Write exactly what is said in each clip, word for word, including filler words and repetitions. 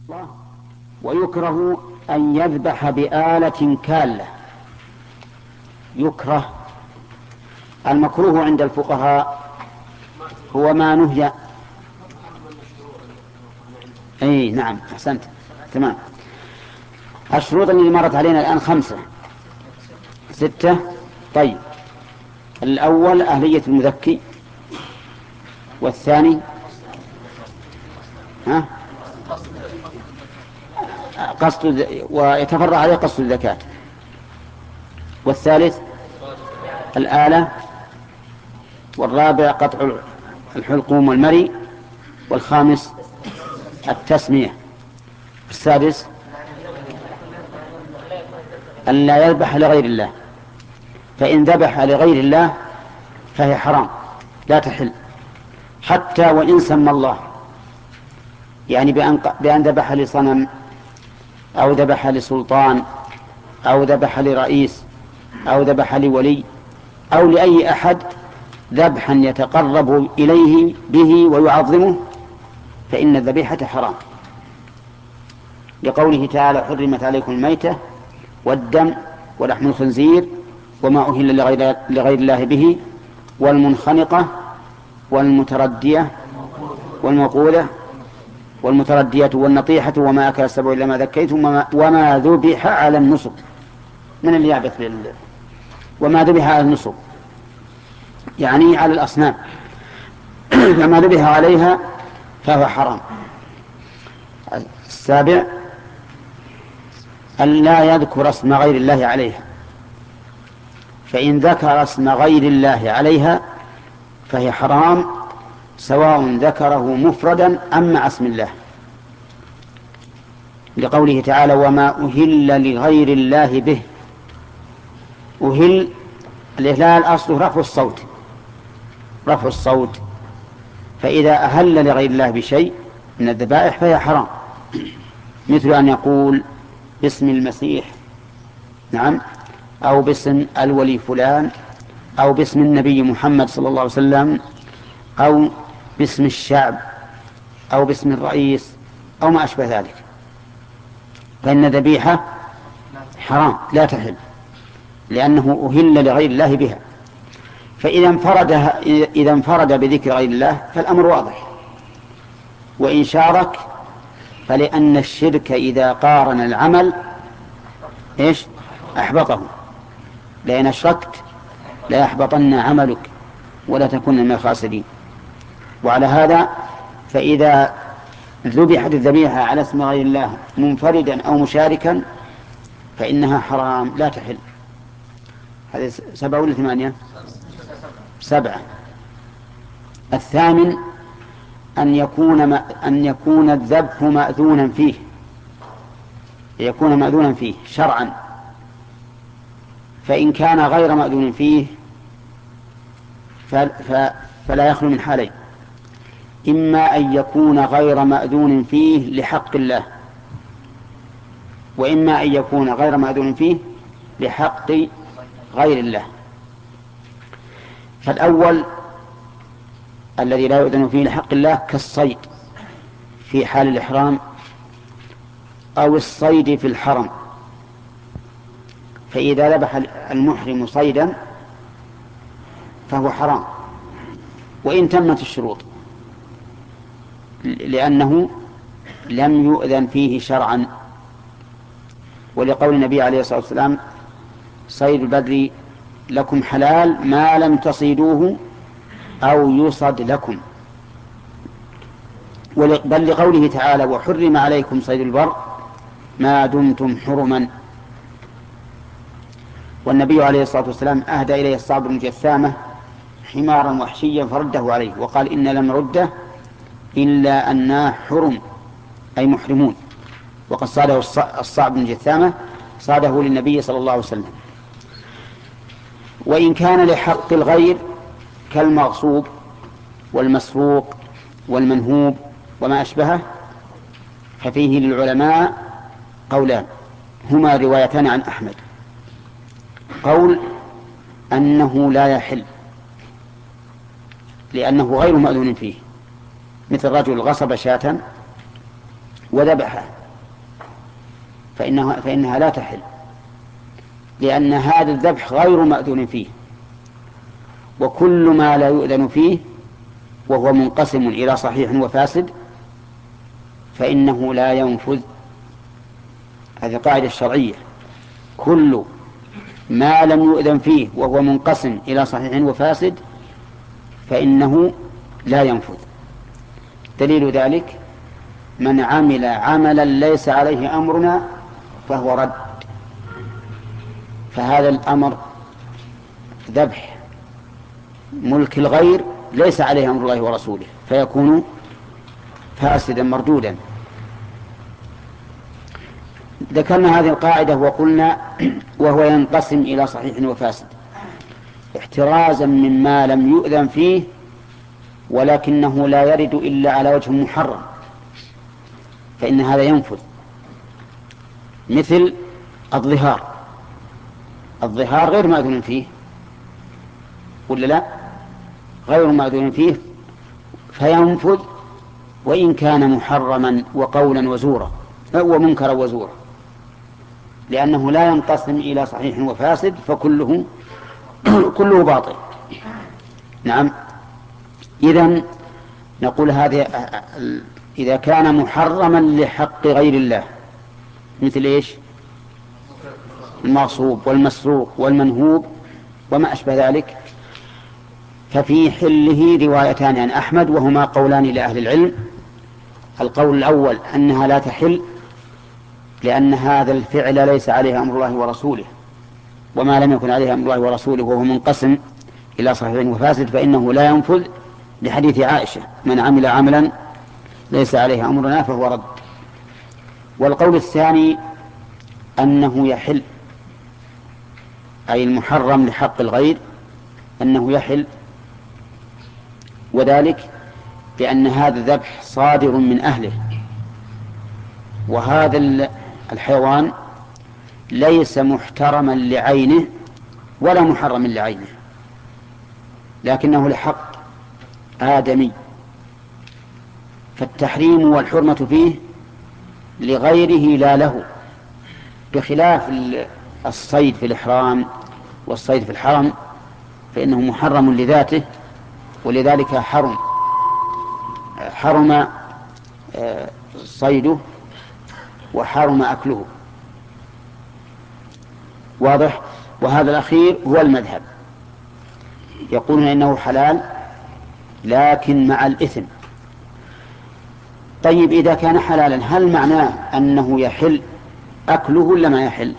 ويكره أن يذبح بآلة كالة. يكره. المكروه عند الفقهاء هو ما نهي. اي نعم احسنت تمام. الشروط اللي مرت علينا الآن خمسة ستة. طيب الأول أهلية المذكي، والثاني ها قصد ويتفرع عليه قصد الزكاة، والثالث الآلة، والرابع قطع الحلقوم والمري، والخامس التسمية، السادس أن لا يذبح لغير الله، فإن ذبح لغير الله فهي حرام لا تحل حتى وإن سمى الله، يعني بأن ذبح لصنم أو ذبح لسلطان أو ذبح لرئيس أو ذبح لولي أو لأي أحد ذبحا يتقرب إليه به ويعظمه فإن الذبيحة حرام، لقوله تعالى حرمت عليكم الميتة والدم ولحم الخنزير وما أهل لغير, لغير الله به والمنخنقة والمتردية والموقوذة والمتردية والنطيحة وما أكل السبع إلا ما ذكيتم وما ذبح على النصب. من اللي يعبث بال وما ذبح على النصب يعني على الأصنام فما ذبح عليها فهو حرام. السابع أن لا يذكر اسم غير الله عليها، فإن ذكر اسم غير الله عليها فهي حرام سواء ذكره مفردا أم مع اسم الله، لقوله تعالى وما أهل لغير الله به. أهل الإهلال أصله رفع الصوت رفع الصوت فإذا أهل لغير الله بشيء من الذبائح فهي حرام، مثل أن يقول باسم المسيح نعم أو باسم الولي فلان أو باسم النبي محمد صلى الله عليه وسلم أو باسم الشعب أو باسم الرئيس أو ما أشبه ذلك، فإن ذبيحة حرام لا تحل لأنه أهل لغير الله بها. فإذا انفرد إذا انفرد بذكر غير الله فالأمر واضح، وإن شارك فلأن الشرك إذا قارن العمل إيش أحبطه، لأن أشركت لا يحبطن عملك ولا تكون من الخاسرين. وعلى هذا فإذا ذبحت الذبيحة على اسم غير الله منفردا أو مشاركا فإنها حرام لا تحل. هذه سبعة ولا ثمانية؟ سبعة. الثامن أن يكون أن يكون الذبح مأذونا فيه يكون مأذونا فيه شرعا، فإن كان غير مأذون فيه فلا يخلو من حالين: إما أن يكون غير مأذون فيه لحق الله، وإما أن يكون غير مأذون فيه لحق غير الله. فالأول الذي لا يؤذن فيه لحق الله كالصيد في حال الإحرام أو الصيد في الحرم، فإذا ذبح المحرم صيدا فهو حرام وإن تمت الشروط، لأنه لم يؤذن فيه شرعا، ولقول النبي عليه الصلاة والسلام صيد البر لكم حلال ما لم تصيدوه أو يصد لكم، بل لقوله تعالى وحرم عليكم صيد البر ما دمتم حرما. والنبي عليه الصلاة والسلام أهدى إليه الصعب بن جثامة حمارا وحشيا فرده عليه وقال إن لم رده إلا أننا حرم أي محرمون، وقد صاده الصعب بن جثامة صاده للنبي صلى الله عليه وسلم. وإن كان لحق الغير كالمغصوب والمسروق والمنهوب وما أشبهه ففيه للعلماء قولان هما روايتان عن أحمد: قول أنه لا يحل لأنه غير مأذون فيه، مثل رجل غصب شاة وذبحه فإنها, فإنها لا تحل، لأن هذا الذبح غير مأذون فيه، وكل ما لا يؤذن فيه وهو منقسم إلى صحيح وفاسد فإنه لا ينفذ. هذه قاعدة الشرعية، كل ما لم يؤذن فيه وهو منقسم إلى صحيح وفاسد فإنه لا ينفذ. دليل ذلك من عمل عملا ليس عليه أمرنا فهو رد. فهذا الأمر ذبح ملك الغير ليس عليه أمر الله ورسوله فيكون فاسدا مردودا. ذكرنا هذه القاعدة وقلنا وهو ينقسم إلى صحيح وفاسد احترازا مما لم يؤذن فيه ولكنه لا يرد إلا على وجه محرم، فإن هذا ينفذ. مثل الظهار، الظهار غير مأذون فيه ولا لا؟ غير مأذون فيه فينفذ وإن كان محرما وقولا وزورا ومنكرا وزورا، لأنه لا ينقسم إلى صحيح وفاسد فكله كله باطل. نعم. إذن نقول هذه إذا كان محرما لحق غير الله مثل إيش؟ المغصوب والمسروق والمنهوب وما أشبه ذلك، ففي حله روايتان عن أحمد وهما قولان لأهل العلم. القول الأول أنها لا تحل لأن هذا الفعل ليس عليه أمر الله ورسوله، وما لم يكن عليه أمر الله ورسوله وهو منقسم إلى صحيح وفاسد فإنه لا ينفذ، لحديث عائشة من عمل عملا ليس عليه أمرنا فهو رد. والقول الثاني أنه يحل، أي المحرم لحق الغير أنه يحل، وذلك لأن هذا الذبح صادر من أهله، وهذا الحيوان ليس محترما لعينه ولا محرم لعينه، لكنه لحق آدمي، فالتحريم والحرمة فيه لغيره لا له، بخلاف الصيد في الإحرام والصيد في الحرم فإنه محرم لذاته، ولذلك حرم حرم صيده وحرم أكله. واضح؟ وهذا الأخير هو المذهب، يقولون إنه حلال لكن مع الإثم. طيب إذا كان حلالا هل معناه أنه يحل أكله ولا ما يحل؟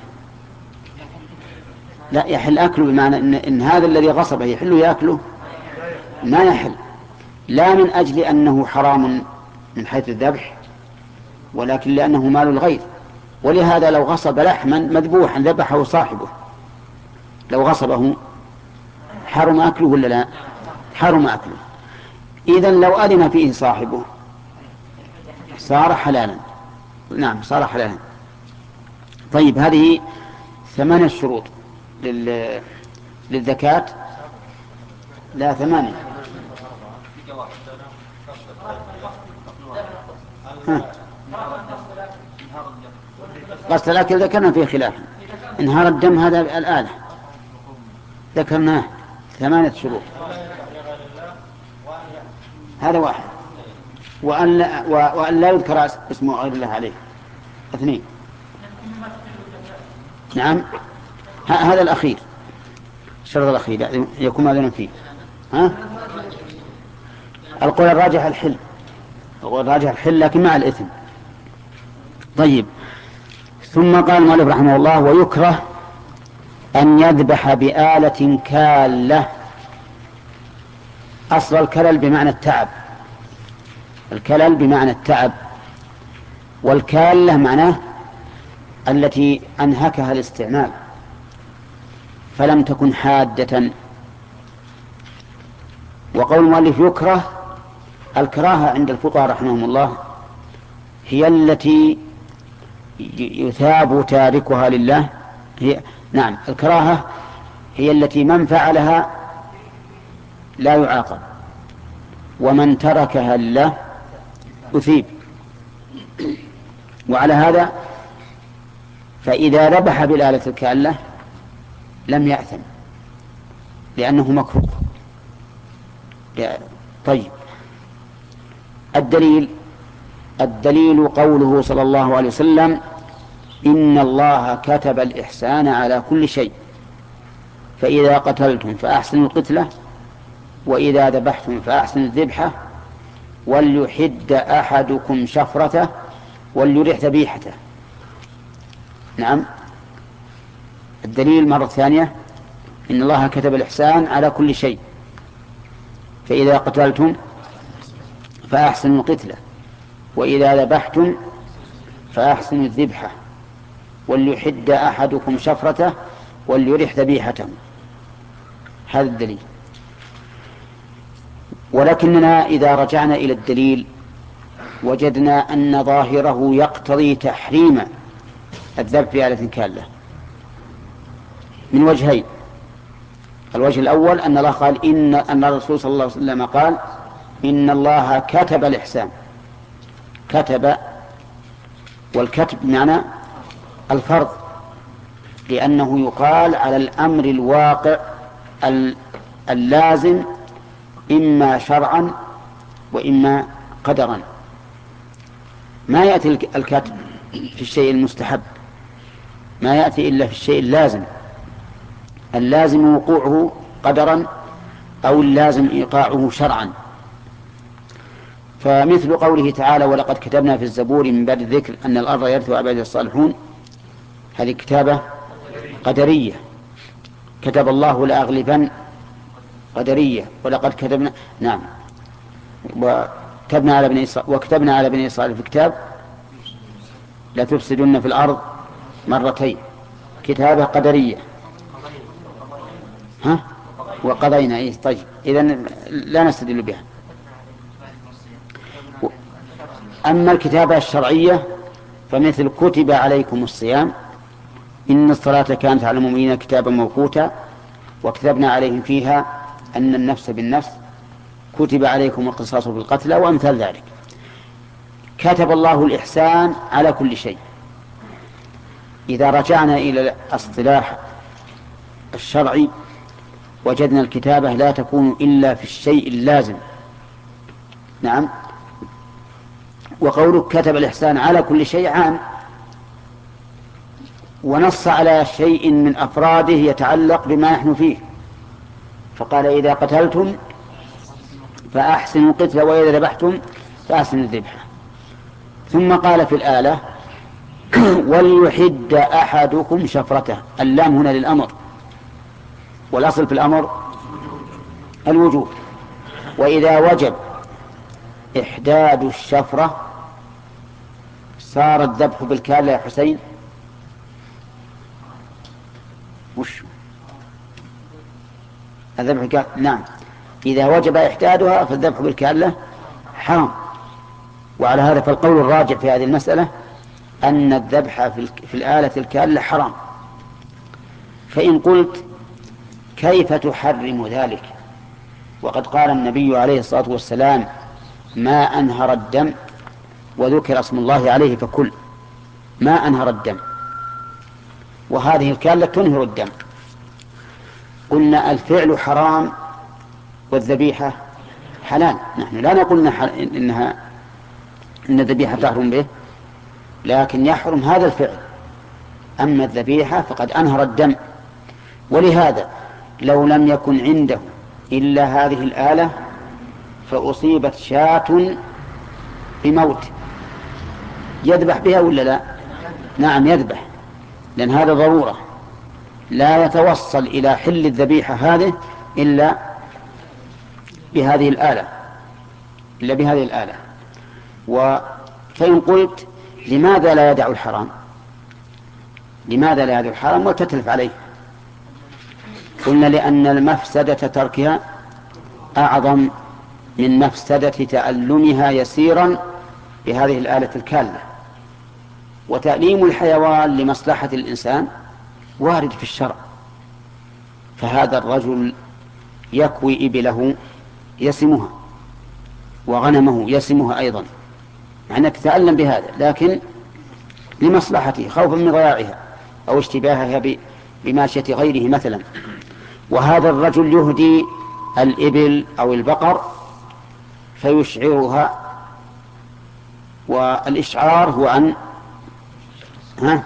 لا، يحل أكله بمعنى إن, إن هذا الذي غصبه يحل يأكله؟ ما يحل، لا من أجل أنه حرام من حيث الذبح، ولكن لأنه مال الغير. ولهذا لو غصب لحما مذبوحا ذبحه صاحبه، لو غصبه حرم أكله ولا لا؟ حرم أكله. إذن لو أذن فيه صاحبه صار حلالا. نعم صار حلالا. طيب هذه ثمانية شروط لل... للزكاة. لا ثمانية. غسل الأكل ذكرنا فيه خلاف. انهار الدم هذا الآلة ذكرناه ثمانية شروط، هذا واحد. وأن لا, وأن لا يذكر اسمه غير الله عليه اثنين. نعم هذا الأخير، الشرط الأخير يكون ماذا فيه. ها؟ القول الراجح الحل، القول الراجح الحل لكن مع الإثم. طيب ثم قال المؤلف رحمه الله ويكره أن يذبح بآلة كالة. أصل الكلل بمعنى التعب، الكلل بمعنى التعب، والكالة معناه التي أنهكها الاستعمال فلم تكن حادة. وقول المؤلف يكره، الكراهة عند الفقهاء رحمهم الله هي التي يثاب تاركها لله. هي نعم الكراهة هي التي من فعلها لا يعاقب ومن تركها لله أثيب. وعلى هذا فإذا ذبح بالآلة الكالة لم يأثم لأنه مكروه. طيب، الدليل الدليل قوله صلى الله عليه وسلم: إن الله كتب الإحسان على كل شيء، فإذا قتلتم فأحسنوا القتلة، وإذا ذبحتم فأحسنوا الذبحة، وليحد أحدكم شفرته وليرح ذبيحته. نعم، الدليل مرة ثانية: إن الله كتب الإحسان على كل شيء، فإذا قتلتم فأحسنوا القتلة، وإذا ذبحتم فأحسنوا الذبحة، وليحد أحدكم شفرته وليرح ذبيحته. هذا الدليل. ولكننا إذا رجعنا إلى الدليل وجدنا أن ظاهره يقتضي تحريم الذبح بآلة كالة من وجهين. الوجه الأول أن الله قال إن أن الرسول صلى الله عليه وسلم قال: إن الله كتب الإحسان. كتب، والكتب بمعنى الفرض، لأنه يقال على الأمر الواقع اللازم إما شرعا وإما قدرا. ما يأتي الكتب في الشيء المستحب، ما يأتي إلا في الشيء اللازم، اللازم وقوعه قدرا أو اللازم إيقاعه شرعا. فمثل قوله تعالى: ولقد كتبنا في الزبور من بعد الذكر أن الأرض يرثها عبادي الصالحون، هذه كتابة قدرية. كتب الله لأغلبن، قدرية. ولقد كتبنا، نعم، وكتبنا على بني إسرائيل وكتبنا على بني إسرائيل في الكتاب لا تفسدن في الأرض مرتين، كتابة قدرية. ها؟ وقضينا. إيه؟ طيب، إذن لا نستدل بها. أما الكتابة الشرعية فمثل كتب عليكم الصيام، إن الصلاة كانت على المؤمنين كتابا موقوتا، وكتبنا عليهم فيها أن النفس بالنفس، كتب عليكم القصاص في القتلى، وأمثال ذلك. كتب الله الإحسان على كل شيء. إذا رجعنا إلى الاصطلاح الشرعي وجدنا الكتابة لا تكون إلا في الشيء اللازم. نعم، وقولك كتب الإحسان على كل شيء عام، ونص على شيء من أفراده يتعلق بما نحن فيه، فقال: إذا قتلتم فأحسنوا القتلة، وإذا ذبحتم فأحسنوا الذبحة. ثم قال في الآلة: وليحد أحدكم شفرته. اللام هنا للأمر، والأصل في الأمر الوجوب. وإذا وجب إحداد الشفرة صار الذبح بالكالة. يا حسين، وش الذبح بالكالة؟ نعم، إذا وجب إحدادها فالذبح بالكالة حرام. وعلى هذا فالقول الراجع في هذه المسألة أن الذبح في الآلة الكالة حرام. فإن قلت: كيف تحرم ذلك وقد قال النبي عليه الصلاة والسلام: ما أنهر الدم وذكر اسم الله عليه فكل؟ ما أنهر الدم، وهذه الكالة تنهر الدم. قلنا: الفعل حرام والذبيحة حلال. نحن لا نقول إنها إن الذبيحة تحرم به، لكن يحرم هذا الفعل. أما الذبيحة فقد أنهر الدم. ولهذا لو لم يكن عنده إلا هذه الآلة فأصيبت شاة بموت، يذبح بها ولا لا؟ نعم، يذبح، لأن هذا ضرورة، لا يتوصل إلى حل الذبيحة هذه إلا بهذه الآلة إلا بهذه الآلة. فإن قلت: لماذا لا يدع الحرام؟ لماذا لا يدع الحرام وتتلف عليه؟ قلنا: لأن المفسدة تركها أعظم من مفسدة تألمها يسيرا بهذه الآلة الكالة. وتأليم الحيوان لمصلحة الإنسان وارد في الشرع. فهذا الرجل يكوي إبله يسمها وغنمه يسمها أيضا، مع أنك تتألم بهذا، لكن لمصلحته خوفا من ضياعها. أو اشتباهها بماشية غيره مثلا. وهذا الرجل يهدي الإبل أو البقر فيشعرها، والإشعار هو أن ها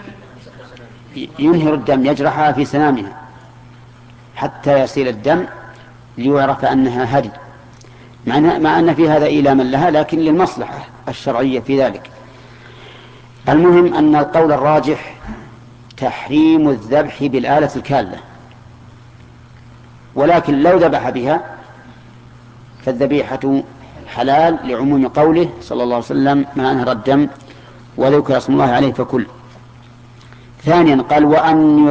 ينهر الدم، يجرحها في سنامها حتى يسيل الدم ليعرف أنها هدي، مع أن في هذا إيلاما لها لكن للمصلحة الشرعية في ذلك. المهم أن القول الراجح تحريم الذبح بالآلة الكالة، ولكن لو ذبح بها فالذبيحة حلال لعموم قوله صلى الله عليه وسلم ما أنهر الدم وذكر اسم الله عليه فكل. ثانيا قال وأن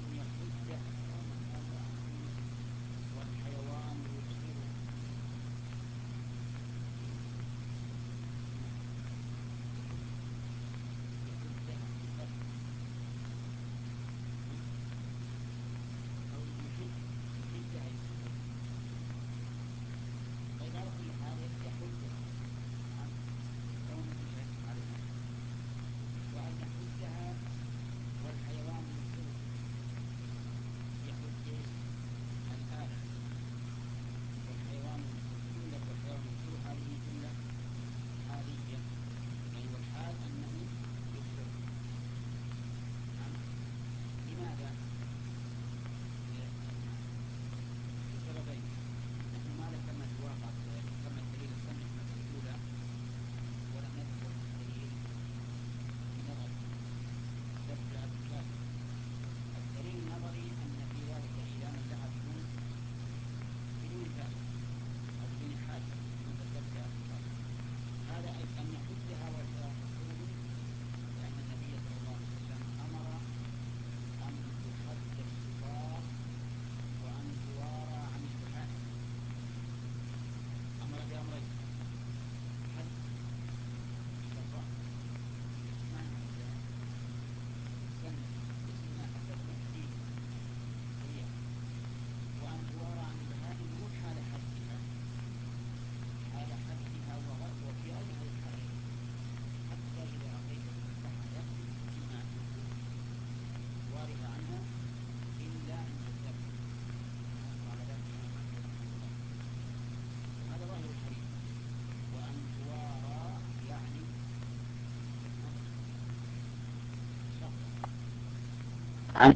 عن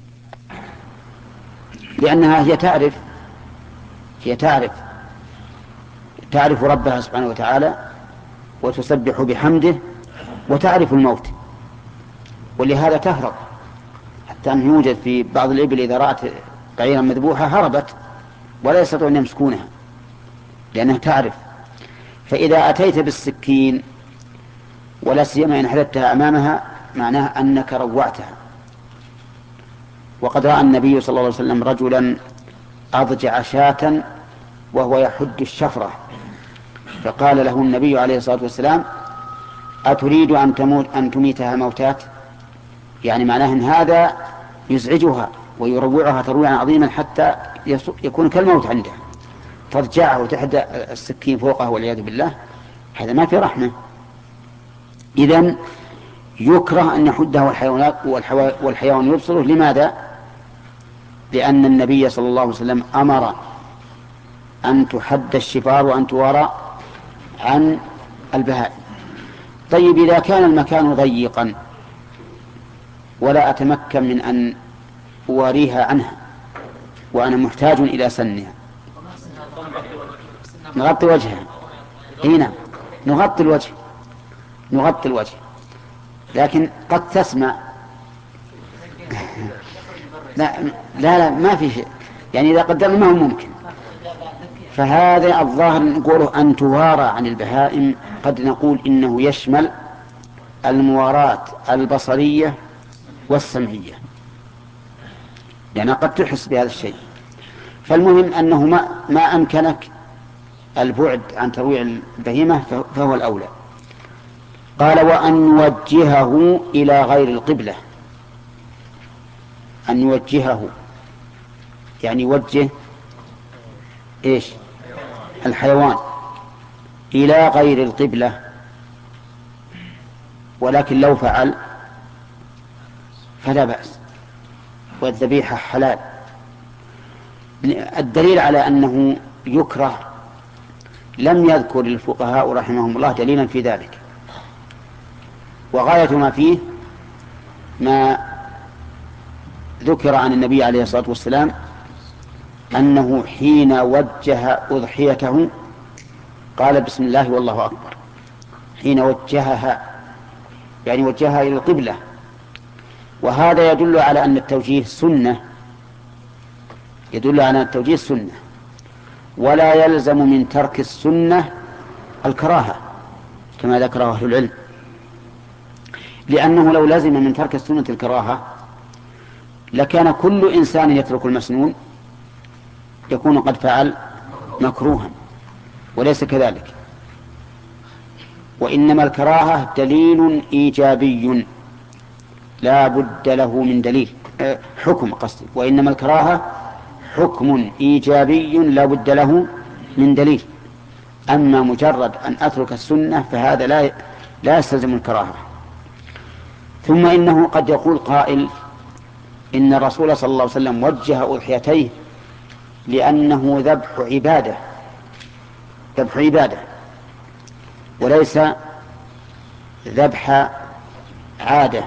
لأنها هي تعرف هي تعرف تعرف ربها سبحانه وتعالى وتسبح بحمده وتعرف الموت، ولهذا تهرب، حتى أنه يوجد في بعض الإبل إذا رأت بعيرا مذبوحة هربت ولا يستطيع أن يمسكونها لأنها تعرف. فإذا أتيت بالسكين ولا سيما إن حدثتها أمامها معناه أنك روعتها. وقد رأى النبي صلى الله عليه وسلم رجلا أضجع شاة وهو يحد الشفرة، فقال له النبي عليه الصلاة والسلام أتريد أن تموت أن تميتها موتات؟ يعني معناه أن هذا يزعجها ويروعها ترويعا عظيما حتى يكون كالموت عندها، تضجعه وتحدى السكين فوقه والعياذ بالله، هذا ما في رحمة. إذن يكره أن يحده الحيوانات والحيوان يبصره. لماذا؟ لأن النبي صلى الله عليه وسلم أمر أن تحد الشفار وأن توارى عن البهائم. طيب إذا كان المكان ضيقا ولا أتمكن من أن أواريها عنها وأنا محتاج إلى سنها، نغطي وجهها. هنا نغطي الوجه نغطي الوجه لكن قد تسمع لا لا لا ما في شيء، يعني إذا قدرنا ما هو ممكن. فهذا الظاهر نقوله أن توارى عن البهائم، قد نقول إنه يشمل المواراة البصرية والسمعية، لأن قد تحس بهذا الشيء. فالمهم أنه ما, ما أمكنك البعد عن ترويع البهيمة فهو الأولى. قال وأن نوجهه إلى غير القبلة. أن نوجهه يعني يوجه إيش الحيوان إلى غير القبلة، ولكن لو فعل فلا بأس، والذبيحة حلال. الدليل على أنه يكره لم يذكر الفقهاء رحمهم الله دليلا في ذلك، وغاية ما فيه ما ذكر عن النبي عليه الصلاة والسلام أنه حين وجه أضحيته قال بسم الله والله أكبر، حين وجهها يعني وجهها إلى القبلة، وهذا يدل على أن التوجيه سنة، يدل على أن التوجيه سنة، ولا يلزم من ترك السنة الكراهة كما ذكره أهل العلم، لأنه لو لزم من ترك السنة الكراهة لكان كل إنسان يترك المسنون يكون قد فعل مكروها، وليس كذلك. وإنما الكراهة دليل إيجابي لا بد له من دليل، حكم قصدي، وإنما الكراهة حكم إيجابي لا بد له من دليل. أما مجرد أن أترك السنة فهذا لا لا يستلزم الكراهة. ثم إنه قد يقول قائل إن الرسول صلى الله عليه وسلم وجه أضحيتيه لأنه ذبح عبادة، ذبح عبادة وليس ذبح عادة.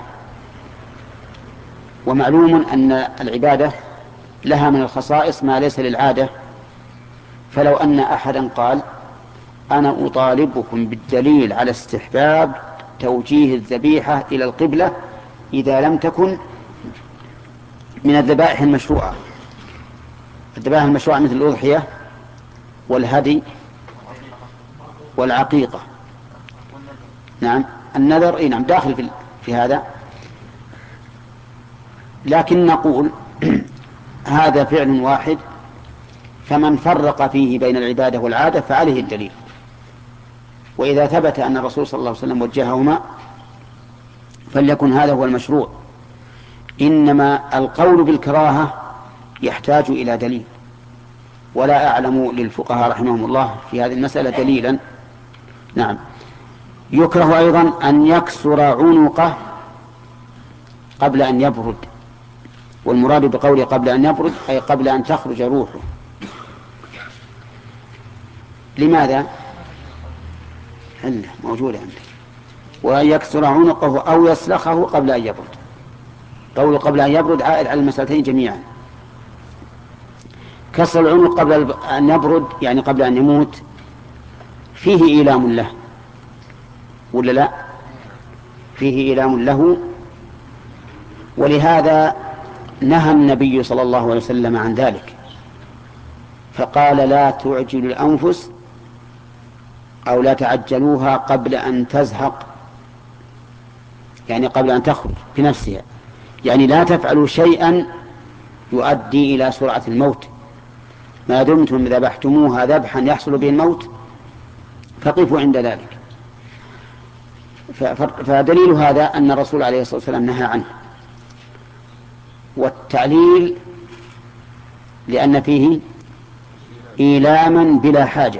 ومعلوم أن العبادة لها من الخصائص ما ليس للعادة، فلو أن أحدا قال أنا أطالبكم بالدليل على استحباب توجيه الذبيحة إلى القبلة إذا لم تكن من الذبائح المشروعة، الذبائح المشروعة مثل الأضحية والهدي والعقيقة، نعم النذر، إيه نعم داخل في, في هذا. لكن نقول هذا فعل واحد، فمن فرق فيه بين العبادة والعادة فعليه الدليل. وإذا ثبت أن الرسول صلى الله عليه وسلم وجههما فليكن هذا هو المشروع. إنما القول بالكراهة يحتاج إلى دليل، ولا أعلم للفقهاء رحمهم الله في هذه المسألة دليلا. نعم. يكره أيضا أن يكسر عنقه قبل أن يبرد، والمراد بقوله قبل أن يبرد أي قبل أن تخرج روحه. لماذا؟ هلا موجودة عندك. وأن يكسر عنقه أو يسلخه قبل أن يبرد. قوله قبل أن يبرد عائد على المسألتين جميعا. كسر العنق قبل أن يبرد يعني قبل أن يموت فيه إيلام له ولا لا؟ فيه إيلام له، ولهذا نهى النبي صلى الله عليه وسلم عن ذلك، فقال لا تعجل الأنفس أو لا تعجلوها قبل أن تزهق، يعني قبل أن تخرج بنفسها، يعني لا تفعلوا شيئا يؤدي إلى سرعة الموت، ما دمتم ذبحتموها ذبحا يحصل به الموت فقفوا عند ذلك. فدليل هذا أن الرسول عليه الصلاة والسلام نهى عنه. والتعليل لأن فيه إيلاما بلا حاجة،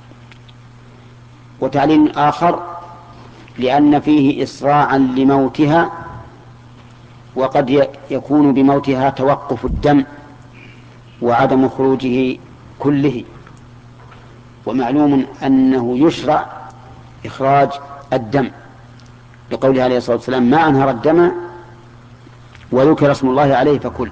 وتعليل آخر لأن فيه إسراعا لموتها، وقد يكون بموتها توقف الدم وعدم خروجه كله، ومعلوم أنه يشرع إخراج الدم لقوله عليه الصلاة والسلام ما أنهر الدم وذكر اسم الله عليه فكل.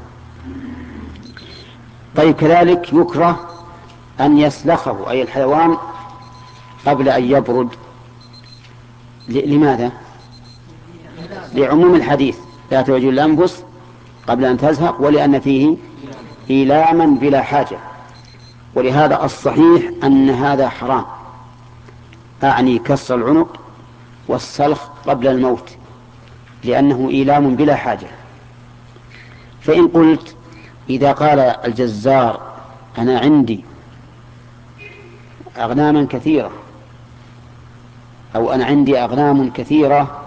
طيب كذلك يكره أن يسلخه أي الحيوان قبل أن يبرد. لماذا؟ لعموم الحديث لا تعجل الأنفس قبل أن تزهق، ولأن فيه إيلاما بلا حاجة. ولهذا الصحيح أن هذا حرام، أعني كسر العنق والسلخ قبل الموت، لأنه إيلام بلا حاجة. فإن قلت إذا قال الجزار أنا عندي أغناما كثيرة أو أنا عندي أغنام كثيرة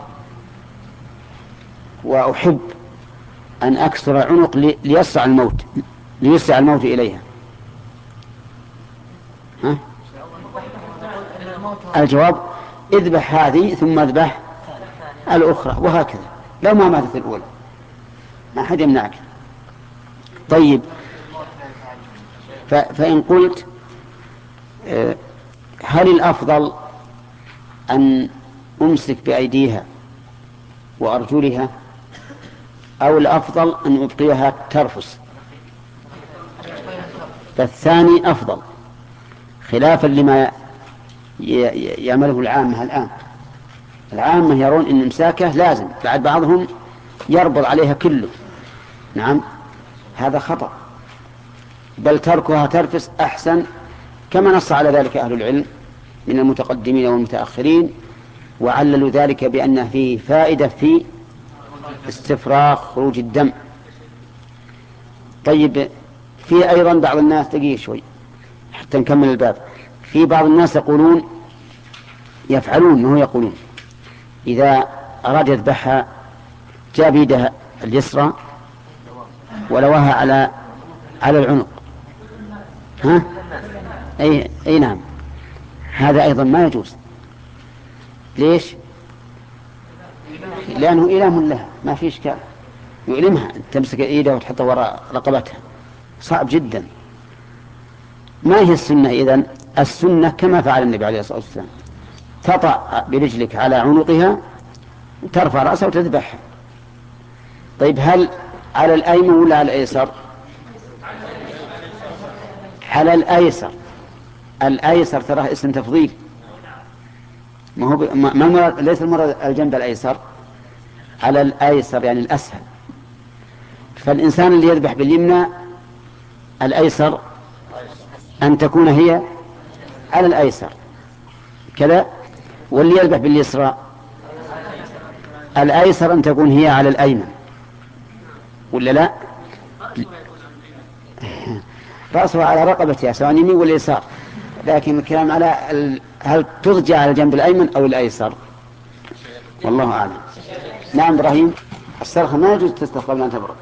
وأحب أن أكسر عنق ليسرع الموت ليسرع الموت إليها، ها؟ الجواب اذبح هذه ثم اذبح الأخرى، وهكذا لو ما ماتت الأولى. ما حد يمنعك. طيب، فإن قلت هل الأفضل أن أمسك بأيديها وأرجلها أو الأفضل أن أبقيها ترفس؟ فالثاني أفضل، خلافا لما يعمله العامة الآن. العامة يرون أن إمساكه لازم، بعد بعضهم يربط عليها كله. نعم، هذا خطأ، بل تركها ترفس أحسن، كما نص على ذلك أهل العلم من المتقدمين والمتأخرين، وعللوا ذلك بأنه فيه فائدة في استفراغ خروج الدم. طيب، في أيضا بعض الناس، دقيقة شوي حتى نكمل الباب، في بعض الناس يقولون يفعلون أنه يقولون إذا أراد يذبحها جاب يدها اليسرى ولوها على على العنق. ها؟ أي, أي نعم، هذا أيضا ما يجوز. ليش؟ لأنه إلام لها، ما في إشكال، يؤلمها، تمسك إيدها وتحطها وراء رقبتها، صعب جدا. ما هي السنة إذن؟ السنة كما فعل النبي عليه الصلاة والسلام، تطأ برجلك على عنقها، ترفع رأسها وتذبحها. طيب، هل على الأيمن ولا على الأيسر؟ على الأيسر. الأيسر تراه اسم تفضيل، ما هو ب... ما مراد... ليس المراد الجنب الأيسر، على الأيسر يعني الأسهل. فالإنسان اللي يذبح باليمنى الأيسر أن تكون هي على الأيسر كذا، واللي يذبح باليسرى الأيسر أن تكون هي على الأيمن، ولا لا؟ رأسها على رقبتها سواء يمين ولا يسار، لكن الكلام على ال... هل ترجع على الجنب الأيمن أو الأيسر، والله أعلم. نعم إبراهيم، السلخة ما يجوز تسلخ قبل أن تبرد،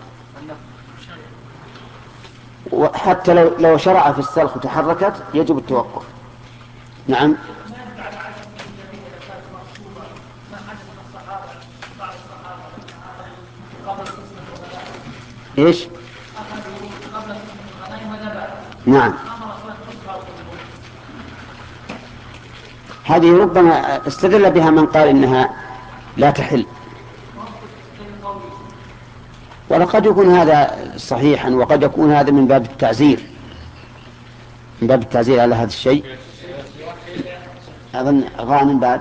وحتى لو, لو شرع في السلخ وتحركت يجب التوقف. نعم. إيش؟ نعم، هذه ربما استدل بها من قال إنها لا تحل، ولقد يكون هذا صحيحا، وقد يكون هذا من باب التعزير، من باب التعزير على هذا الشيء. أظن أغاء من بعد.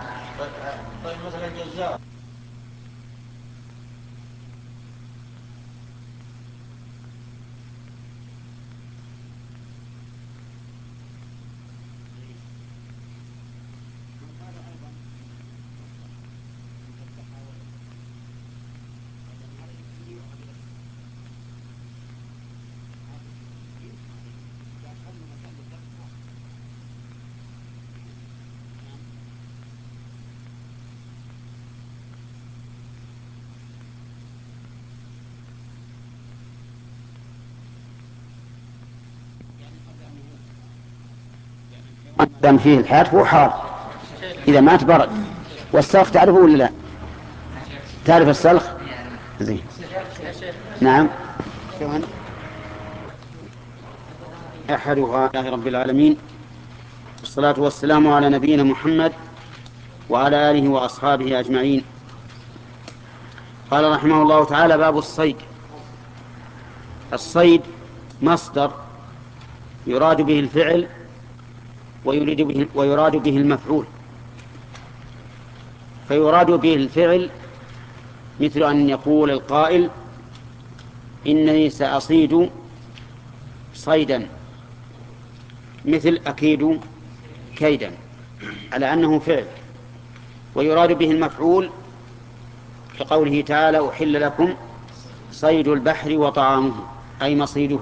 دام فيه الحياة هو حار، إذا مات برد. والسلخ تعرفه ولا لا؟ تعرف السلخ؟ زين. نعم. أحدها لله رب العالمين، والصلاة والسلام على نبينا محمد وعلى آله وأصحابه أجمعين. قال رحمه الله تعالى: باب الصيد. الصيد مصدر يراد به الفعل ويريد به ويراد به المفعول. فيراد به الفعل مثل أن يقول القائل: إنني سأصيد صيدا، مثل أكيد كيدا، على أنه فعل. ويراد به المفعول كقوله تعالى: أحل لكم صيد البحر وطعامه، أي مصيده.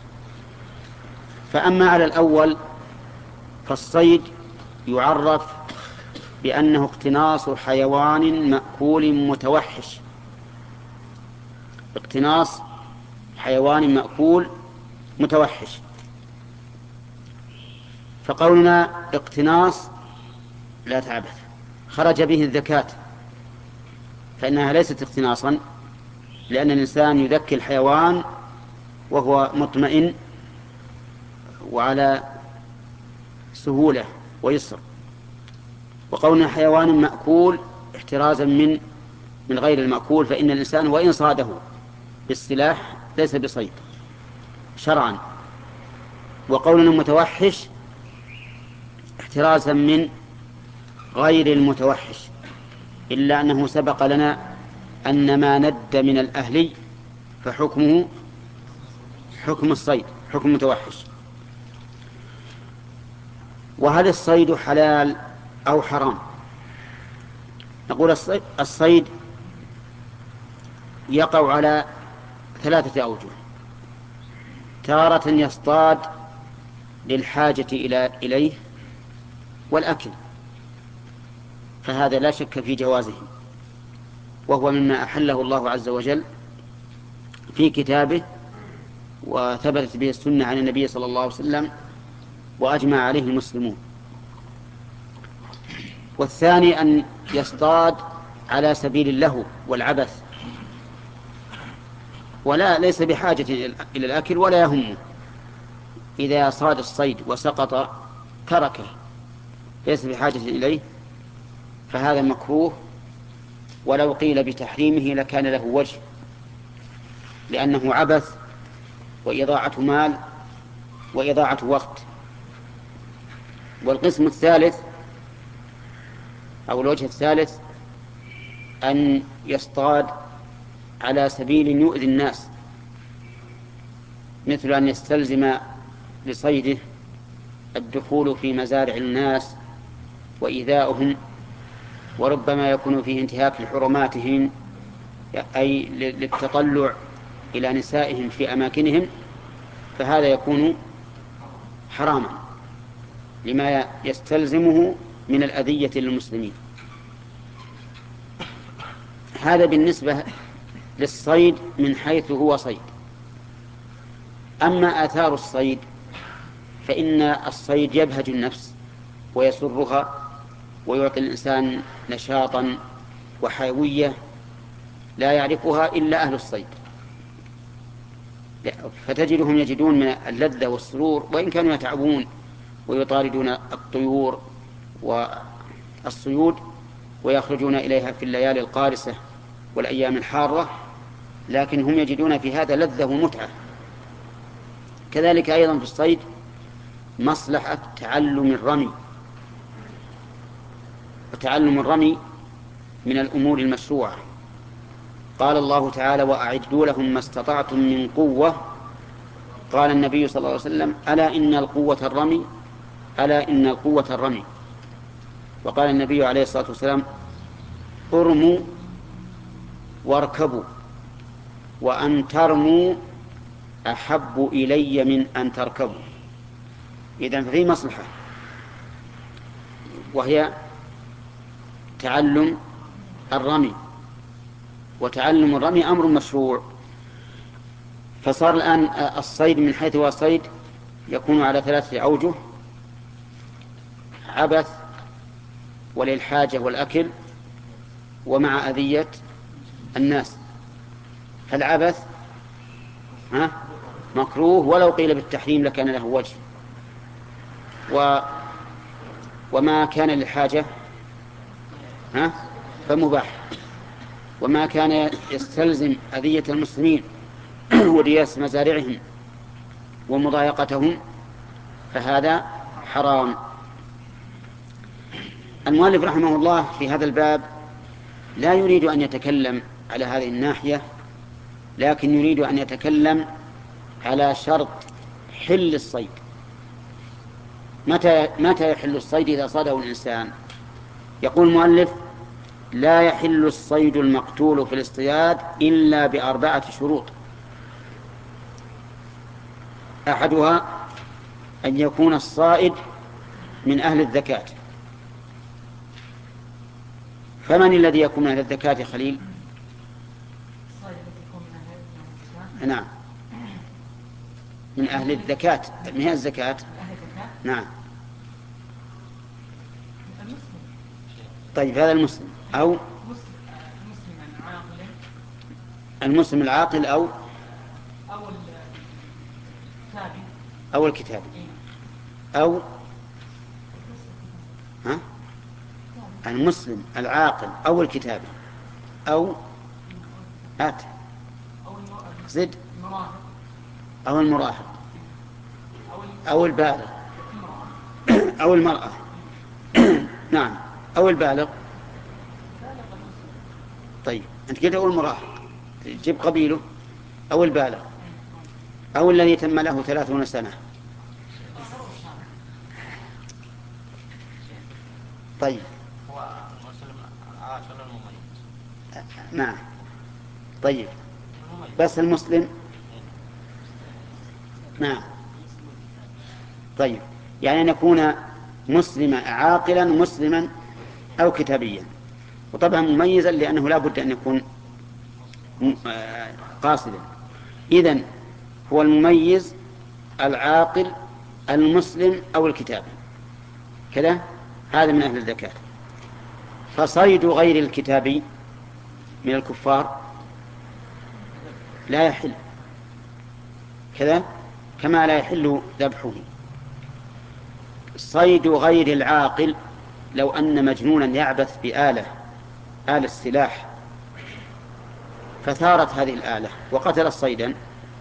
فأما على الأول فالصيد يعرف بأنه اقتناص حيوان مأكول متوحش، اقتناص حيوان مأكول متوحش. فقولنا اقتناص لا تعبث، خرج به الزكاة، فإنها ليست اقتناصا لأن الإنسان يذكي الحيوان وهو مطمئن وعلى سهولة ويسر. وقولنا حيوان مأكول احترازا من من غير المأكول، فإن الإنسان وإن صاده بالسلاح ليس بصيد شرعا. وقولنا متوحش احترازا من غير المتوحش، إلا أنه سبق لنا أن ما ند من الأهلي فحكمه حكم الصيد، حكم متوحش. وهل الصيد حلال أو حرام؟ نقول الصيد يقع على ثلاثة أوجه. تارة يصطاد للحاجة إلى إليه والأكل، فهذا لا شك في جوازه، وهو مما أحله الله عز وجل في كتابه وثبتت به السنة عن النبي صلى الله عليه وسلم وأجمع عليه المسلمون. والثاني أن يصطاد على سبيل اللهو والعبث، ولا ليس بحاجة إلى الأكل ولا يهمه. إذا صاد الصيد وسقط تركه ليس بحاجة إليه، فهذا مكروه، ولو قيل بتحريمه لكان له وجه، لأنه عبث وإضاعة مال وإضاعة وقت. والقسم الثالث أو الوجه الثالث أن يصطاد على سبيل يؤذي الناس، مثل أن يستلزم لصيده الدخول في مزارع الناس وإيذاؤهم، وربما يكون فيه انتهاك لحرماتهم، أي للتطلع إلى نسائهم في أماكنهم، فهذا يكون حراما لما يستلزمه من الأذية للمسلمين. هذا بالنسبة للصيد من حيث هو صيد. أما آثار الصيد فإن الصيد يبهج النفس ويسرها ويعطي الإنسان نشاطا وحيوية لا يعرفها إلا أهل الصيد، فتجدهم يجدون من اللذة والسرور وإن كانوا يتعبون ويطاردون الطيور والصيود ويخرجون إليها في الليالي القارسة والأيام الحارة، لكن هم يجدون في هذا لذة ومتعة. كذلك أيضا في الصيد مصلحة تعلم الرمي، وتعلم الرمي من الأمور المشروعة. قال الله تعالى: وأعدوا لهم ما استطعتم من قوة. قال النبي صلى الله عليه وسلم: ألا إن القوة الرمي، ألا إن القوة الرمي. وقال النبي عليه الصلاة والسلام: ارموا واركبوا، وأن ترموا أحب إلي من أن تركبوا. إذن ففي مصلحة، وهي تعلم الرمي، وتعلم الرمي أمر مشروع. فصار الآن الصيد من حيث هو صيد يكون على ثلاثة أوجه: عبث وللحاجة والأكل ومع أذية الناس. فالعبث ها مكروه، ولو قيل بالتحريم لكان له وجه. و وما كان للحاجة ها فمباح، وما كان يستلزم أذية المسلمين ورياس مزارعهم ومضايقتهم فهذا حرام. المؤلف رحمه الله في هذا الباب لا يريد أن يتكلم على هذه الناحية، لكن يريد أن يتكلم على شرط حل الصيد. متى متى يحل الصيد؟ إذا صاده الإنسان. يقول المؤلف: لا يحل الصيد المقتول في الاصطياد إلا بأربعة شروط. أحدها أن يكون الصائد من أهل الزكاة. فمن الذي يكون من أهل الزكاة يا خليل؟ نعم، من أهل الزكاة، من هي الزكاة؟ نعم. طيب هذا المسلم أو المسلم العاقل أو أو الكتابي أو الكتابي أو ها؟ المسلم العاقل أو الكتابي أو آت زد أو المراهق أو البالغ أو المرأة نعم أو البالغ. طيب أنت كده أو المراهق جيب قبيله أو البالغ أو الذي تم له ثلاثون سنة. طيب هو مسلم عاقل المميز. نعم طيب بس المسلم نعم طيب يعني أن يكون مسلما عاقلا مسلما أو كتابيا، وطبعا مميزا لأنه لا بد أن يكون قاصدا. إذن هو المميز العاقل المسلم أو الكتابي كذا، هذا من أهل الذكاء. فصيد غير الكتابي من الكفار لا يحل كذا، كما لا يحل ذبحه. صيد غير العاقل لو أن مجنونا يعبث بآلة آلة السلاح فثارت هذه الآلة وقتل الصيدا،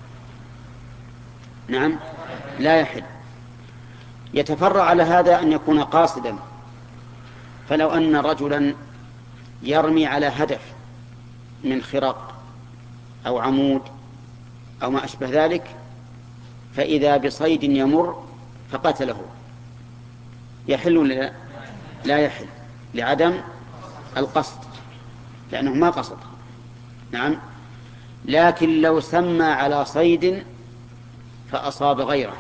نعم لا يحل. يتفرع على هذا أن يكون قاصدا، فلو أن رجلا يرمي على هدف من خرق أو عمود أو ما أشبه ذلك فإذا بصيد يمر فقتله يحل ولا لا يحل؟ لعدم القصد، لأنه ما قصد. نعم. لكن لو سمى على صيد فأصاب غيره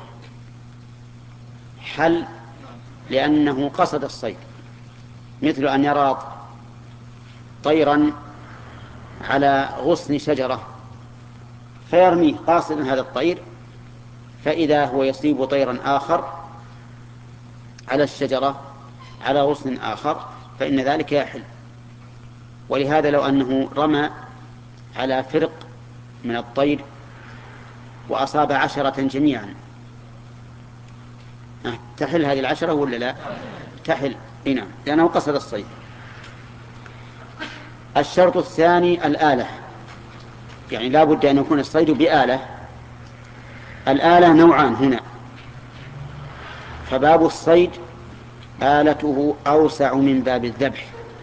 حل، لأنه قصد الصيد، مثل أن يرى طيرا على غصن شجرة فيرمي قاصدا هذا الطير، فإذا هو يصيب طيرا آخر على الشجرة على غصن آخر فإن ذلك يحل. ولهذا لو أنه رمى على فرق من الطير وأصاب عشرة جميعا تحل هذه العشرة ولا لا؟ تحل نعم، لأنه قصد الصيد. الشرط الثاني الآلة، يعني لا بد أن يكون الصيد بآلة. الآلة نوعان هنا، فباب الصيد آلته أوسع من باب الذبح،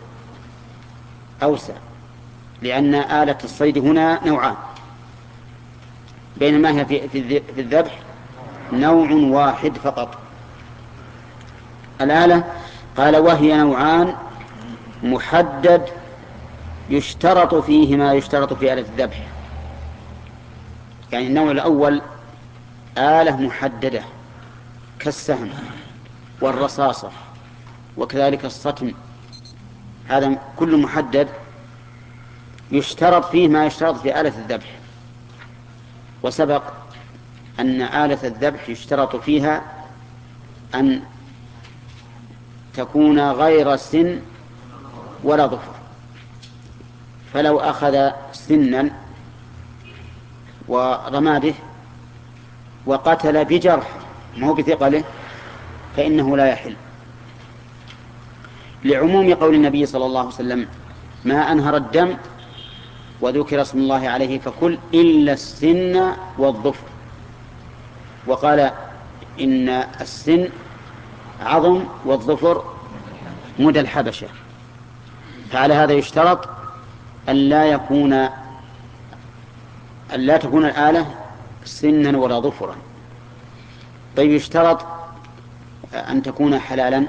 أوسع لأن آلة الصيد هنا نوعان، بينما هي في الذبح نوع واحد فقط. الآلة قال وهي نوعان محدد يشترط فيه ما يشترط في آلة الذبح. يعني النوع الأول آلة محددة كالسهم والرصاصة وكذلك الصتم، هذا كل محدد يشترط فيه ما يشترط في آلة الذبح. وسبق أن آلة الذبح يشترط فيها أن تكون غير سن ولا ظفر، فلو أخذ سنا ورمى به وقتل بجرح ما هو بثقله فإنه لا يحل، لعموم قول النبي صلى الله عليه وسلم ما أنهر الدم وذكر اسم الله عليه فكل إلا السن والظفر، وقال إن السن عظم والظفر مدى الحبشة. فعلى هذا يشترط أن لا يكون أن لا تكون الآلة سنا ولا ظفرا. طيب يشترط أن تكون حلالا،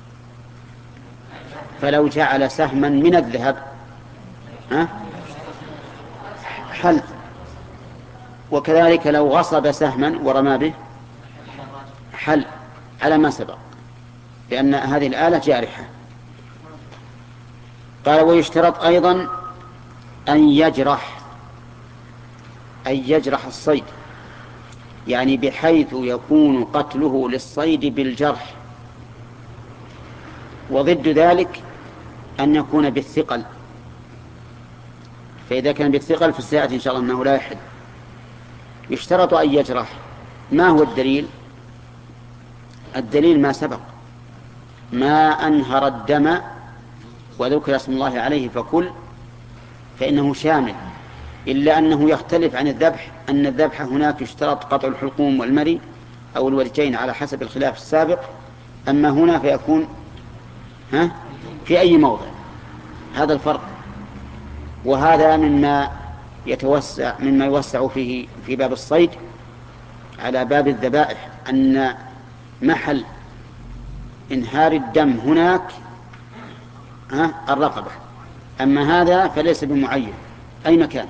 فلو جعل سهما من الذهب ها حل، وكذلك لو غصب سهما ورمى به حل على ما سبق، لأن هذه الآلة جارحة. قال ويشترط أيضا أن يجرح، أن يجرح الصيد، يعني بحيث يكون قتله للصيد بالجرح، وضد ذلك أن يكون بالثقل، فإذا كان بالثقل في الساعة إن شاء الله أنه لا يحل. يشترط أن يجرح. ما هو الدليل؟ الدليل ما سبق، ما أنهر الدم وذكر اسم الله عليه فكل، فإنه شامل، إلا أنه يختلف عن الذبح، أن الذبح هناك يشترط قطع الحلقوم والمري أو الوجهين على حسب الخلاف السابق، أما هنا فيكون ها في أي موضع. هذا الفرق. وهذا مما يتوسع مما يوسع فيه في باب الصيد على باب الذبائح، أن محل إنهار الدم هناك ها الرقبة، أما هذا فليس بمعين أي مكان.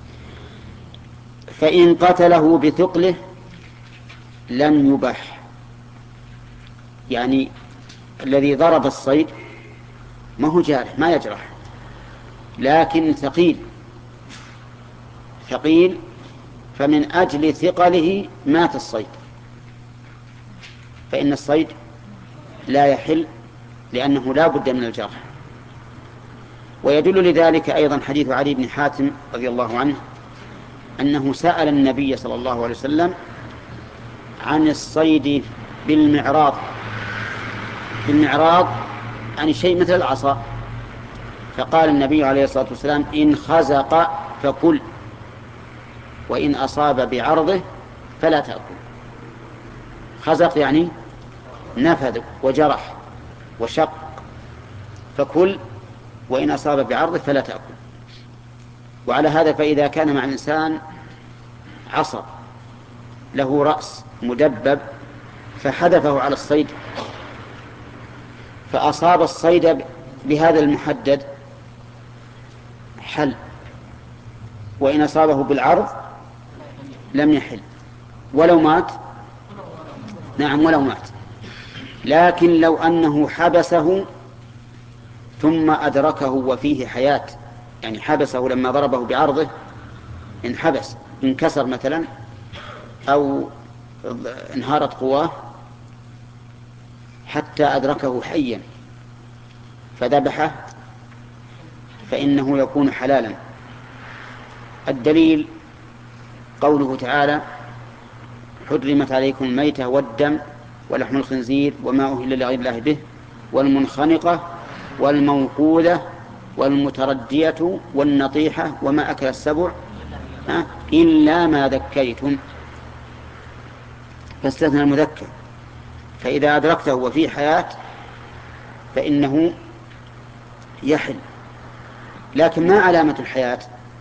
فإن قتله بثقله لم يبح، يعني الذي ضرب الصيد ما هو جارح ما يجرح، لكن ثقيل ثقيل فمن أجل ثقله مات الصيد، فإن الصيد لا يحل لأنه لا بد من الجرح. ويدل لذلك أيضا حديث علي بن حاتم رضي الله عنه أنه سأل النبي صلى الله عليه وسلم عن الصيد بالمعراض. بالمعراض يعني شيء مثل العصا، فقال النبي عليه الصلاة والسلام إن خزق فكل، وإن أصاب بعرضه فلا تأكل. خزق يعني نفذ وجرح وشق، فكل، وإن أصاب بعرضه فلا تأكل. وعلى هذا فإذا كان مع الإنسان عصا له رأس مدبب فحدفه على الصيد فأصاب الصيد بهذا المحدد حل، وإن أصابه بالعرض لم يحل ولو مات. نعم ولو مات. لكن لو أنه حبسه ثم أدركه وفيه حياة، يعني حبسه لما ضربه بعرضه انحبس انكسر مثلا أو انهارت قواه حتى أدركه حيا فذبحه فإنه يكون حلالا. الدليل قوله تعالى حرمت عليكم الميتة والدم ولحم الخنزير وما أهل لغير الله به والمنخنقة والموقوذة والمتردية والنطيحة وما أكل السبع إلا ما ذكيتم، فاستثنى المذكر. فإذا أدركته وفيه حياة فإنه يحل. لكن ما علامة الحياة؟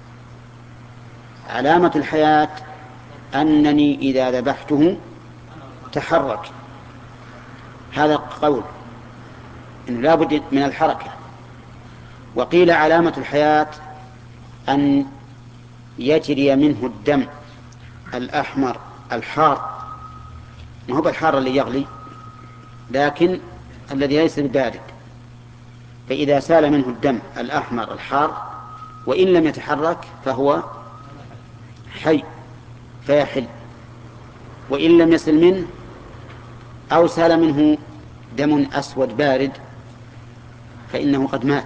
علامة الحياة أنني إذا ذبحته تحرك. هذا قول إنه لا بد من الحركة. وقيل علامة الحياة أن يجري منه الدم الأحمر الحار، ما هو بالحار اللي يغلي لكن الذي ليس ببارد، فإذا سال منه الدم الأحمر الحار وإن لم يتحرك فهو حي فيحل، وإن لم يسل منه أو سال منه دم أسود بارد فإنه قد مات.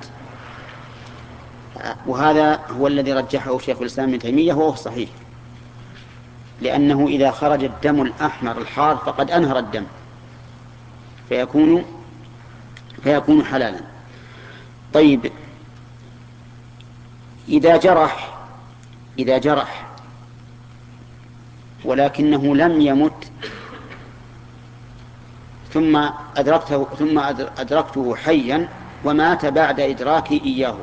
وهذا هو الذي رجحه شيخ الإسلام ابن تيمية وهو صحيح، لأنه إذا خرج الدم الأحمر الحار فقد أنهر الدم فيكون فيكون حلالا. طيب إذا جرح إذا جرح ولكنه لم يمت ثم أدركته ثم أدركته حيا ومات بعد إدراكي إياه،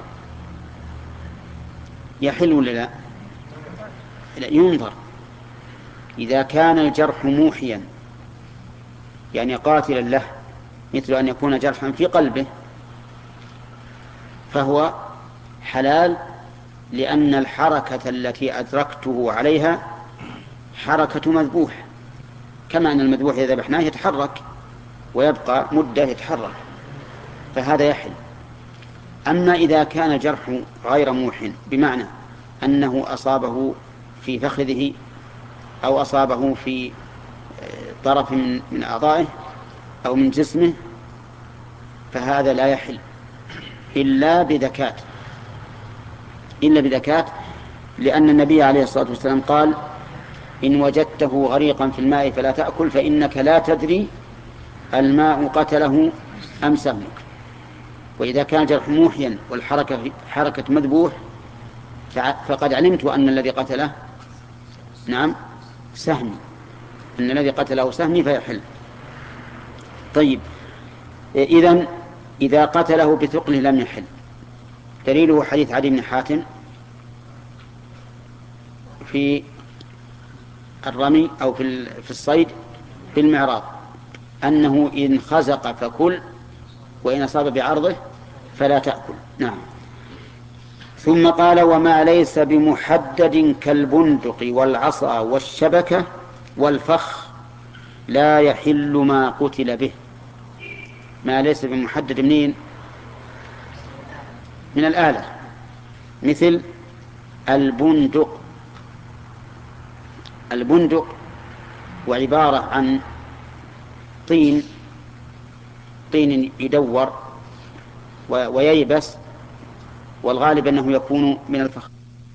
يحل ولا لا؟ لا، ينظر. إذا كان الجرح موحيا يعني قاتلا له، مثل أن يكون جرحا في قلبه، فهو حلال، لأن الحركة التي أدركته عليها حركة مذبوح، كما أن المذبوح إذا ذبحناه يتحرك ويبقى مدة يتحرك، فهذا يحل. أما إذا كان جرح غير موح بمعنى أنه أصابه في فخذه أو أصابه في طرف من أعضائه أو من جسمه فهذا لا يحل إلا بذكاة إلا بذكاة لأن النبي عليه الصلاة والسلام قال إن وجدته غريقا في الماء فلا تأكل فإنك لا تدري الماء قتله أم سهمك. وإذا كان جرح موحيا والحركة حركة مذبوح فقد علمت أن الذي قتله نعم سهمي، أن الذي قتله سهمي فيحل. طيب إذن إذا قتله بثقله لم يحل. دليله حديث عدي بن حاتم في الرمي أو في الصيد بالمعراض أنه إن خزق فكل وإن أصاب بعرضه فلا تأكل. نعم. ثم قال وما ليس بمحدد كالبندق والعصا والشبكة والفخ لا يحل ما قتل به. ما ليس بمحدد منين؟ من الآلة، مثل البندق. البندق وعبارة عن طين طين يدور وييبس، والغالب أنه يكون من الفخ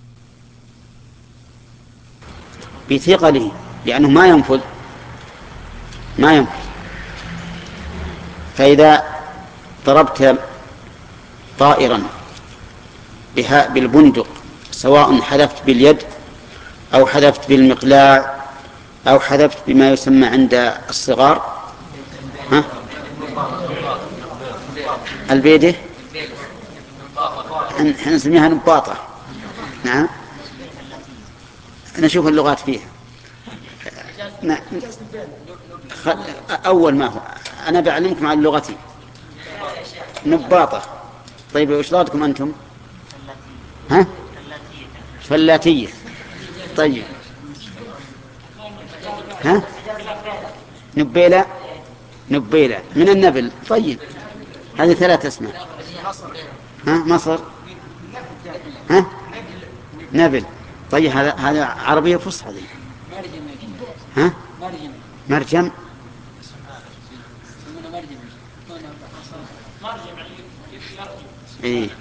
بثقله لأنه ما ينفذ ما ينفذ فإذا ضربت طائرا بالبندق سواء حذفت باليد أو حذفت بالمقلاع أو حذفت بما يسمى عند الصغار ها؟ البيدة احنا نسميها نباطة. نعم نشوف اللغات فيها. أول ما هو أنا بعلمكم عن لغتي نباطة. طيب وش لغتكم أنتم؟ ها؟ فلاتية. طيب ها؟ نبيلة نبيلة من النبل. طيب هذه ثلاث اسماء. ها؟ مصر. ها؟ نبل. طيب هذا هذا عربية فصحى دي. ها؟ مرجم. إيه.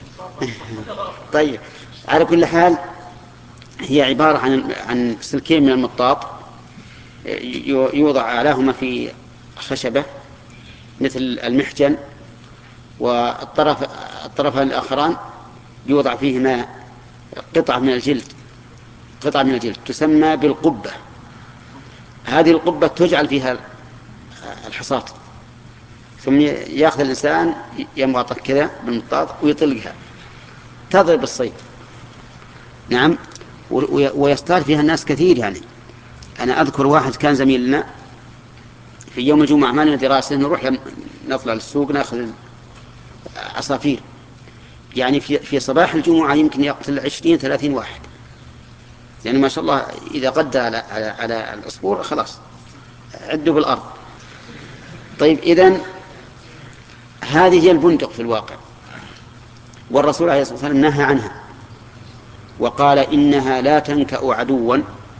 طيب على كل حال هي عبارة عن عن سلكين من المطاط يوضع أعلاهما في خشبة مثل المحجن، والطرف الطرفان الآخران يوضع فيهما قطعة من الجلد قطعة من الجلد تسمى بالقبة. هذه القبة تجعل فيها الحصاة ثم يأخذ الإنسان يمغطها كذا بالمطاط ويطلقها تضرب الصيد. نعم. ويصطاد فيها الناس كثير. يعني أنا أذكر واحد كان زميلنا في يوم الجمعة ما لنا دراسة نروح نطلع للسوق نأخذ عصافير. يعني في في صباح الجمعة يمكن يقتل عشرين ثلاثين واحد. يعني ما شاء الله إذا قدر على على على العصفور خلاص عدوا بالأرض. طيب إذن هذه هي البندق في الواقع، والرسول عليه الصلاة والسلام نهى عنها وقال إنها لا تنكأ عدوا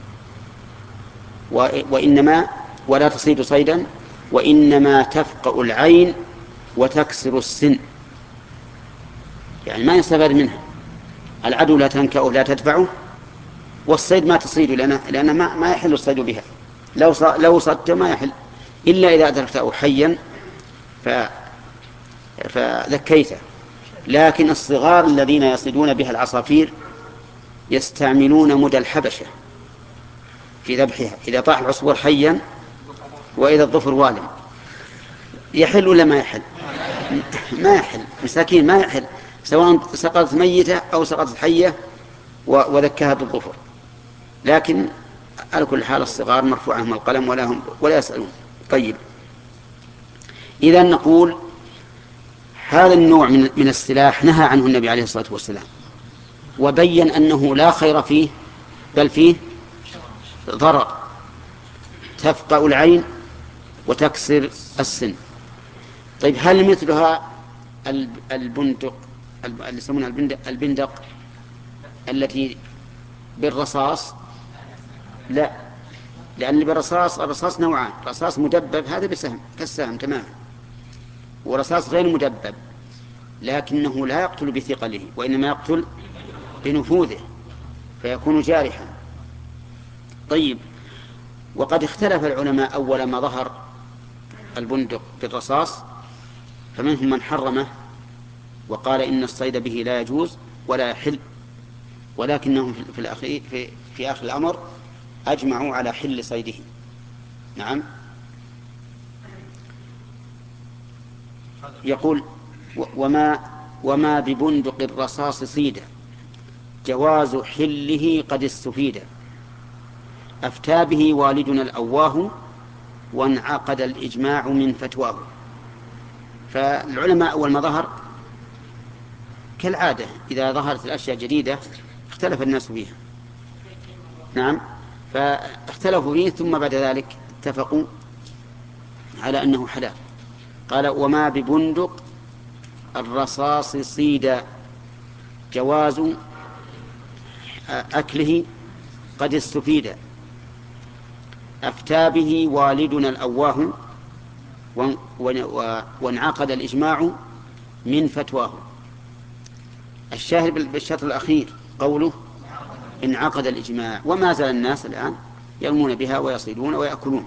وإنما ولا تصيد صيدا وإنما تفقأ العين وتكسر السن. يعني ما يستفاد منها. العدو لا تنكأه لا تدفعه، والصيد ما تصيد لأنه لأن ما ما يحل الصيد بها. لو لو صدت ما يحل إلا إذا أدركته حيا ف فذكيته. لكن الصغار الذين يصيدون بها العصافير يستعملون مدى الحبشة في ذبحها. إذا طاح العصفور حيا وإذا الظفر والم يحل ولا ما يحل؟ ما يحل. مساكين ما يحل سواء سقطت ميتة أو سقطت حية وذكاها بالظفر. لكن على كل حال الصغار مرفوعهم القلم ولا هم ولا يسألون. طيب إذا نقول هذا النوع من من السلاح نهى عنه النبي عليه الصلاة والسلام وبين أنه لا خير فيه بل فيه ضرر تفقأ العين وتكسر السن. طيب هل مثلها البندق اللي يسمونها البندق, البندق التي بالرصاص؟ لا، لأن بالرصاص الرصاص نوعان، رصاص مدبب هذا بسهم كالسهم تماما، ورصاص غير مدبب لكنه لا يقتل بثقله وإنما يقتل بنفوذه. فيكون جارحا. طيب، وقد اختلف العلماء أول ما ظهر البندق بالرصاص، فمنهم من حرمه وقال إن الصيد به لا يجوز ولا يحل، ولكنهم في الأخير في, في آخر الأمر أجمعوا على حل صيده. نعم. يقول وما, وما ببندق الرصاص صيدا جواز حله قد استفيد، أفتى به والدنا الأواه وانعقد الإجماع من فتواه. فالعلماء أول ما ظهر كالعادة إذا ظهرت الأشياء جديدة اختلف الناس فيها. نعم، فاختلفوا فيه ثم بعد ذلك اتفقوا على أنه حلال. قال وما ببندق الرصاص صيدا جواز أكله قد استفيد، أفتى به والدنا الأواه وانعقد الإجماع من فتواه. الشاهد بالشرط الأخير قوله انعقد الإجماع، وما زال الناس الآن يرمون بها ويصيدون ويأكلون.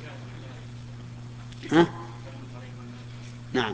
ها؟ نعم،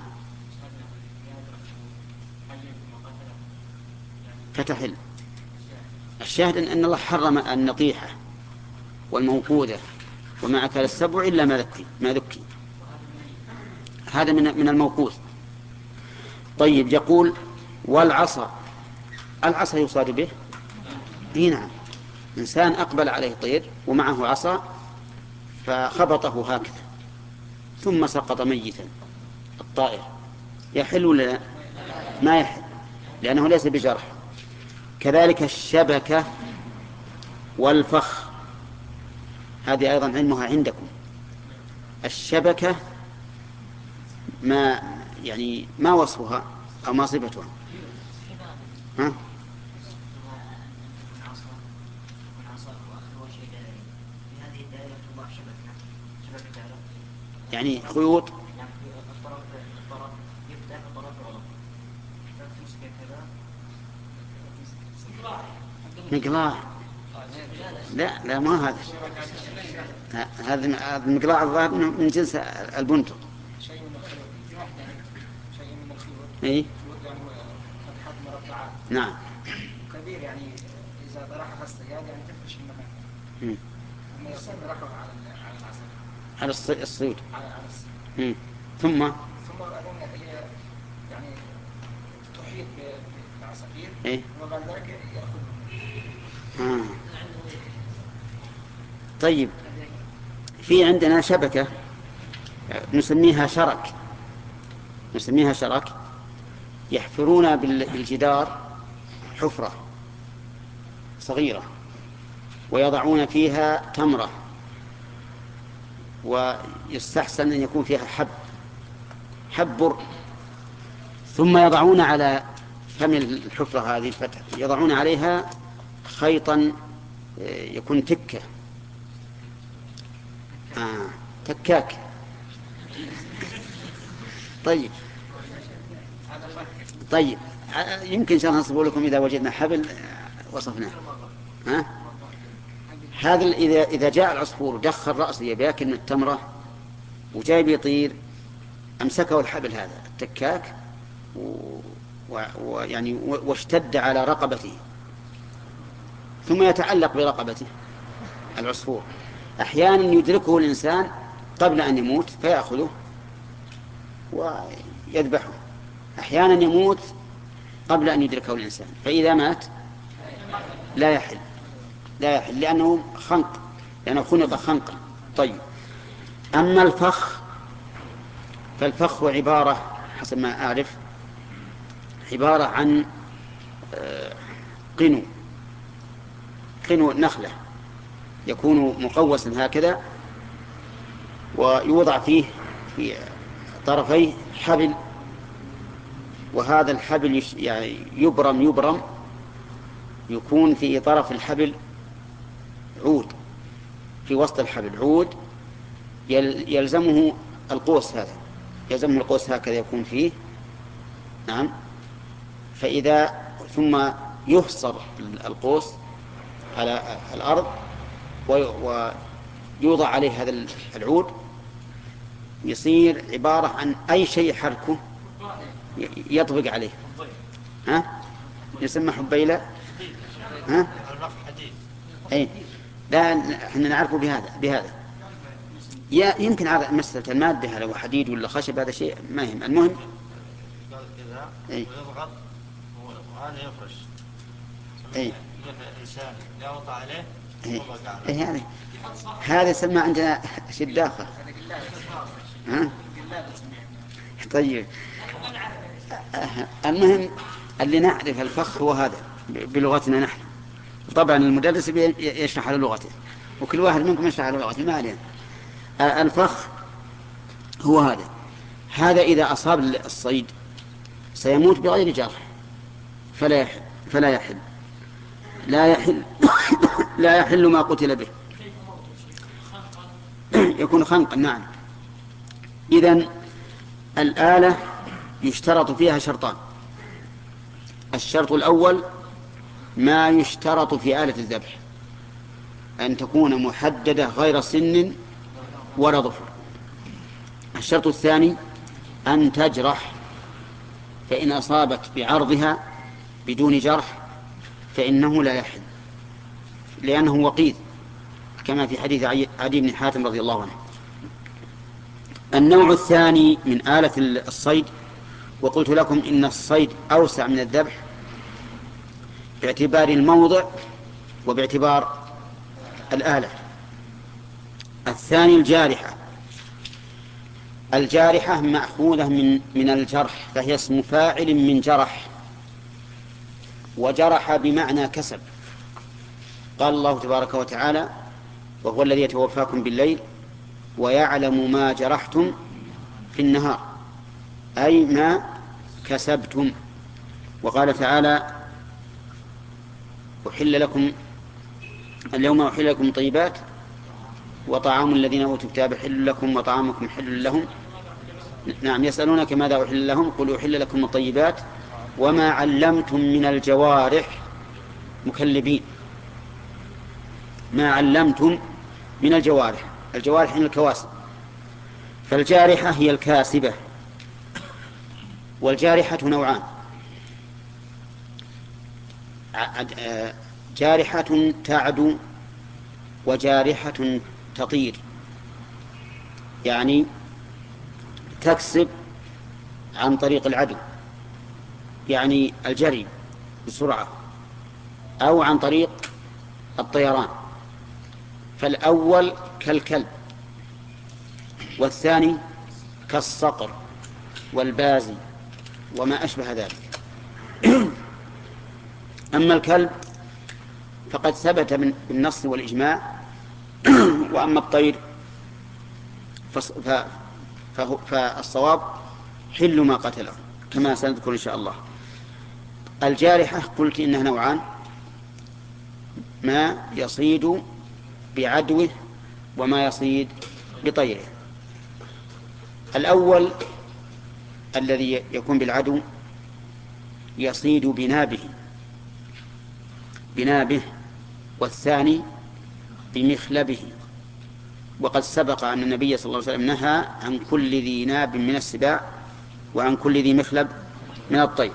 فتحل. الشاهد أن الله حرم النطيحة والموقودة وما أكل السبع إلا ما ذكي ما ذكي، هذا من من الموقوذ. طيب، يقول والعصا، العصا يصاد به؟ اي نعم، إنسان أقبل عليه طير ومعه عصا فخبطه هكذا ثم سقط ميتا الطائر، يحل ولا لا؟ ما يحل لأنه ليس بجرح. كذلك الشبكة والفخ، هذه أيضا علمها عندكم. الشبكة ما يعني ما وصفها أو ما صفتها؟ ها؟ يعني خيوط مقلاع. لا لا ما هذا هذا المقلاع الظاهر من جنس البندق. اي نعم كبير، يعني اذا طرحها الصياد يعني تفرش المكان. اما يصير طرحه على على العصا على الصيد على الصيد. ثم ثم بعدين هي يعني تحيط بالعصافير. إيه؟ وبعد ذلك ياخذ. آه. طيب، في عندنا شبكة نسميها شرك، نسميها شرك يحفرون بالجدار حفرة صغيرة ويضعون فيها تمرة، ويستحسن أن يكون فيها حب حب بر، ثم يضعون على فم الحفرة هذه الفتحة يضعون عليها خيطا يكون تكة آه. تكاك. طيب طيب يمكن إن شاء الله نصبه لكم إذا وجدنا حبل وصفناه. ها؟ هذا إذا إذا جاء العصفور ودخل رأسه يبياكل من التمرة وجاي بيطير، أمسكه الحبل هذا التكاك ويعني واشتد على رقبته ثم يتعلق برقبته العصفور. أحيانا يدركه الإنسان قبل أن يموت فيأخذه ويذبحه، أحيانا يموت قبل أن يدركه الإنسان، فإذا مات لا يحل لا يحل لأنه خنق، لأنه خنق خنقا. طيب، أما الفخ فالفخ عبارة حسب ما أعرف عبارة عن قنو قنو نخلة يكون مقوسا هكذا ويوضع فيه في طرفيه حبل، وهذا الحبل يعني يبرم يبرم يكون في طرف الحبل عود، في وسط الحبل عود يلزمه القوس هذا يلزمه القوس هكذا يكون فيه. نعم. فإذا ثم يحصر القوس على الأرض ويوضع عليه هذا العود، يصير عبارة عن أي شيء يحركه يطبق عليه. ها؟ يسمى حبيلة. ها؟ أي لا، احنا نعرفه بهذا بهذا يا يمكن على مسألة المادة، هذا حديد ولا خشب، هذا شيء ما يهم. المهم كذا ويضغط وهذا يفرش. اي إنسان يضغط عليه. اي يعني هذا يسمى عندنا شداخة. ها؟ طيب المهم اللي نعرف الفخ هو هذا بلغتنا نحن. طبعا المدرس يشرح على لغته وكل واحد منكم يشرح على لغته، ما علينا. الفخ هو هذا. هذا إذا أصاب الصيد سيموت بغير جرح، فلا يحل فلا يحل لا يحل لا يحل ما قتل به. يكون خنقا. نعم. إذن الآلة يشترط فيها شرطان. الشرط الأول ما يشترط في آلة الذبح أن تكون محددة غير سن ولا ظفر. الشرط الثاني أن تجرح، فإن أصابت بعرضها بدون جرح فإنه لا يحل، لأنه وقيد كما في حديث عدي بن حاتم رضي الله عنه. النوع الثاني من آلة الصيد، وقلت لكم إن الصيد أوسع من الذبح باعتبار الموضع وباعتبار الآلة. الثاني الجارحة. الجارحة مأخوذة من من الجرح، فهي اسم فاعل من جرح، وجرح بمعنى كسب. قال الله تبارك وتعالى: وهو الذي يتوفاكم بالليل ويعلم ما جرحتم في النهار، أي ما كسبتم. وقال تعالى: أحل لكم اليوم أحل لكم طيبات وطعام الذين أوتوا الكتاب حل لكم وطعامكم حل لهم. نعم، يسألونك ماذا أحل لهم قل أحل لكم الطيبات وما علمتم من الجوارح مكلبين. ما علمتم من الجوارح، الجوارح من الكواسب، فالجارحة هي الكاسبة. والجارحة نوعان: جارحة تعدو وجارحة تطير، يعني تكسب عن طريق العدو، يعني الجري بسرعة، أو عن طريق الطيران. فالأول كالكلب، والثاني كالصقر والبازي وما أشبه ذلك. أما الكلب فقد ثبت بالنص والإجماع، وأما الطير فالصواب حل ما قتله كما سنذكر إن شاء الله. الجارحة قلت إنها نوعان: ما يصيد بعدوه وما يصيد بطيره. الأول الذي يكون بالعدو يصيد بنابه بنابه والثاني بمخلبه. وقد سبق أن النبي صلى الله عليه وسلم نهى عن كل ذي ناب من السباع وعن كل ذي مخلب من الطير.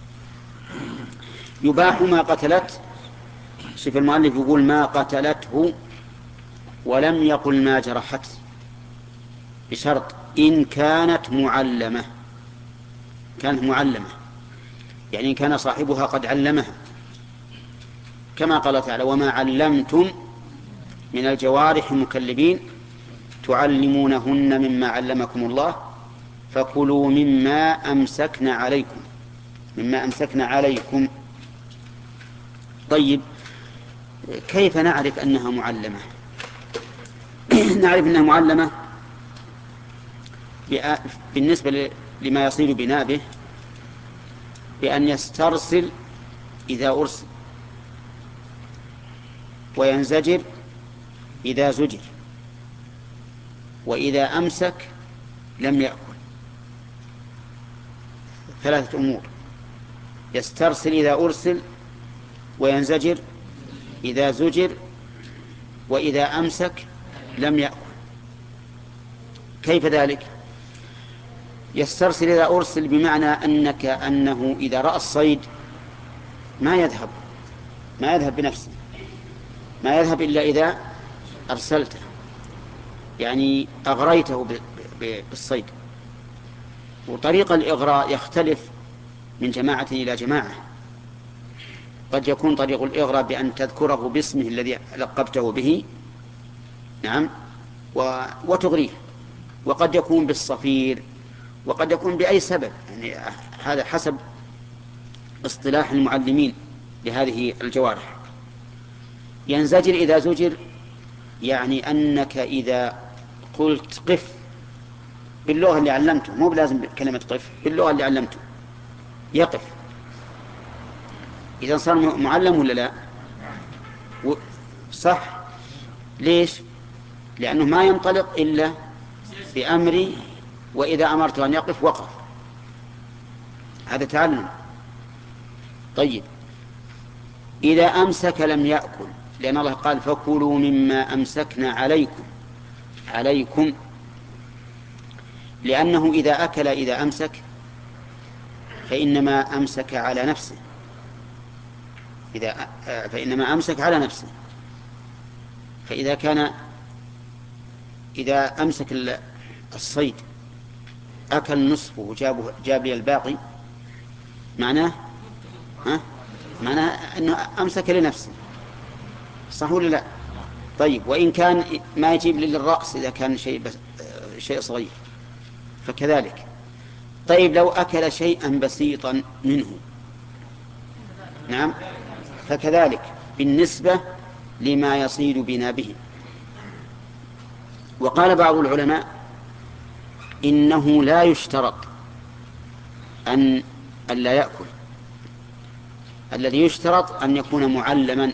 يباح ما قتلت. شوف المؤلف يقول ما قتلته ولم يقل ما جرحت، بشرط إن كانت معلمة. كانت معلمة يعني إن كان صاحبها قد علمها، كما قال تعالى: وما علمتم من الجوارح مكلبين تعلمونهن مما علمكم الله فكلوا مما أمسكن عليكم مما أمسكن عليكم. طيب، كيف نعرف أنها معلمة؟ نعرف أنها معلمة بالنسبة لما يصير بنابه بأن يسترسل إذا أرسل، وينزجر إذا زجر، وإذا أمسك لم يأكل. ثلاثة أمور: يسترسل إذا أرسل، وينزجر إذا زجر وإذا أمسك لم يأكل. كيف ذلك؟ يسترسل إذا أرسل، بمعنى أنك أنه إذا رأى الصيد ما يذهب ما يذهب بنفسه، ما يذهب إلا إذا أرسلته، يعني أغريته بالصيد. وطريق الإغراء يختلف من جماعة إلى جماعة. قد يكون طريق الإغراء بأن تذكره باسمه الذي لقبته به، نعم، وتغريه، وقد يكون بالصفير، وقد يكون بأي سبب، يعني هذا حسب اصطلاح المعلمين لهذه الجوارح. ينزجر إذا زجر يعني أنك إذا قلت قف باللغة اللي علمته، مو بلازم كلمة قف، باللغة اللي علمته يقف. إذا صار معلم ولا لا؟ صح. ليش؟ لأنه ما ينطلق إلا بأمري، وإذا أمرته أن يقف وقف. هذا تعلم. طيب، إذا أمسك لم يأكل، لأن الله قال فكلوا مما أمسكنا عليكم عليكم لأنه إذا أكل إذا أمسك فإنما أمسك على نفسه، إذا فإنما أمسك على نفسه. فإذا كان إذا أمسك الصيد أكل نصفه وجاب جاب لي الباقي، معناه ها؟ معناه أنه أمسك لنفسه، صح ولا لا؟ طيب، وإن كان ما يجيب للرأس إذا كان شيء بس شيء صغير فكذلك. طيب، لو أكل شيئا بسيطا منه، نعم، فكذلك بالنسبة لما يصيد بنا به. وقال بعض العلماء إنه لا يشترط أن ألا يأكل، الذي يشترط أن يكون معلما،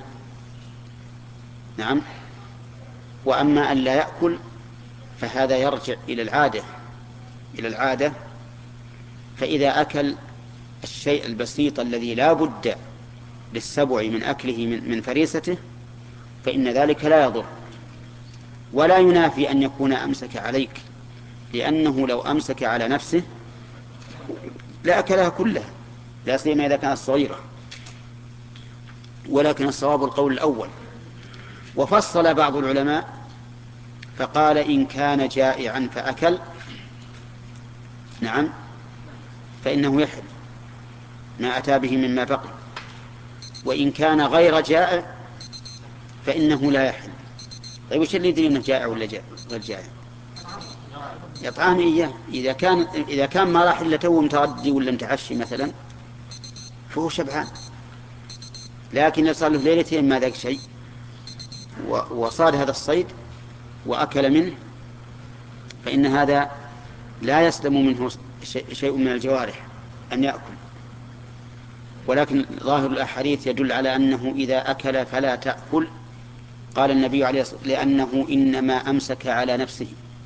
نعم. وأما ألا يأكل فهذا يرجع إلى العادة إلى العادة فإذا أكل الشيء البسيط الذي لا بد للسبع من أكله من فريسته فإن ذلك لا يضر، ولا ينافي أن يكون أمسك عليك، لأنه لو أمسك على نفسه لأكلها كلها، لا سيما إذا كانت صغيرة. ولكن الصواب القول الأول. وفصل بعض العلماء فقال إن كان جائعا فأكل، نعم، فإنه يحل ما أتى به مما بقي. وإن كان غير جائع فإنه لا يحل. طيب، وش اللي يدري أنه جائع ولا غير جائع؟ يطعم إياه. إذا كان إذا كان ما راح إلا تو متغدي ولا متعشي مثلا فهو شبعان، لكن يصار له ليلتين ما ذاك شيء وصاد هذا الصيد وأكل منه فإن هذا لا يسلم منه شيء من الجوارح أن يأكل. ولكن ظاهر الأحاديث يدل على أنه إذا أكل فلا تأكل. قال النبي عليه الصلاة والسلام لأنه إنما أمسك على نفسه.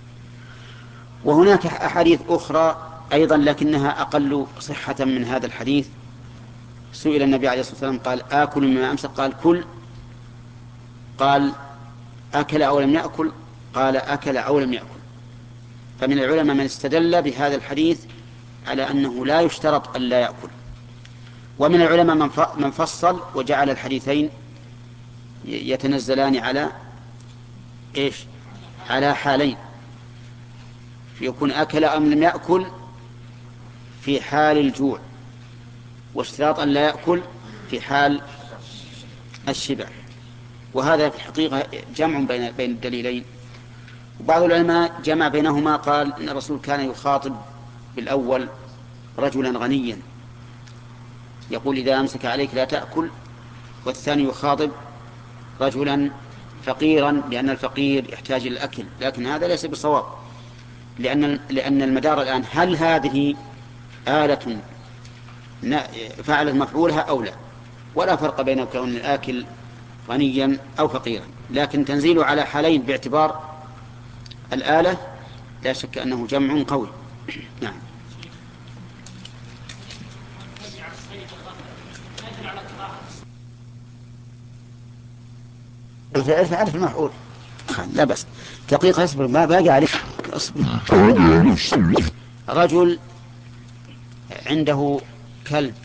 وهناك أحاديث أخرى أيضا لكنها أقل صحة من هذا الحديث. سئل النبي عليه الصلاة والسلام قال آكل مما أمسك؟ قال كل. قال أكل أو لم يأكل؟ قال أكل أو لم يأكل. فمن العلماء من استدل بهذا الحديث على أنه لا يشترط أن لا يأكل، ومن العلماء من فصل وجعل الحديثين يتنزلان على إيش؟ على حالين، يكون أكل أم لم يأكل في حال الجوع، واشتراط أن لا يأكل في حال الشبع. وهذا في الحقيقة جمع بين بين الدليلين. وبعض العلماء جمع بينهما، قال إن الرسول كان يخاطب بالأول رجلا غنيا يقول إذا أمسك عليك لا تأكل، والثاني يخاطب رجلا فقيرا لأن الفقير يحتاج إلى الأكل. لكن هذا ليس بصواب، لأن لأن المدار الآن هل هذه آلة فعلت مفعولها أو لا، ولا فرق بين كون الآكل غنيا أو فقيرا، لكن تنزيله على حالين باعتبار الآلة لا شك أنه جمع قوي. نعم. عرف المفعول لا بس دقيقة اصبر ما باقي عليك اصبر. رجل عنده كلب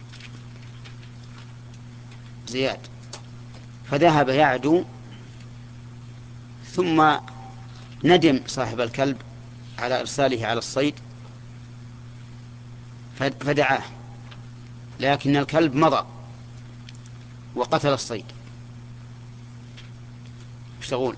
زياد فذهب يعدو ثم ندم صاحب الكلب على إرساله على الصيد فدعاه لكن الكلب مضى وقتل الصيد ايش تقول؟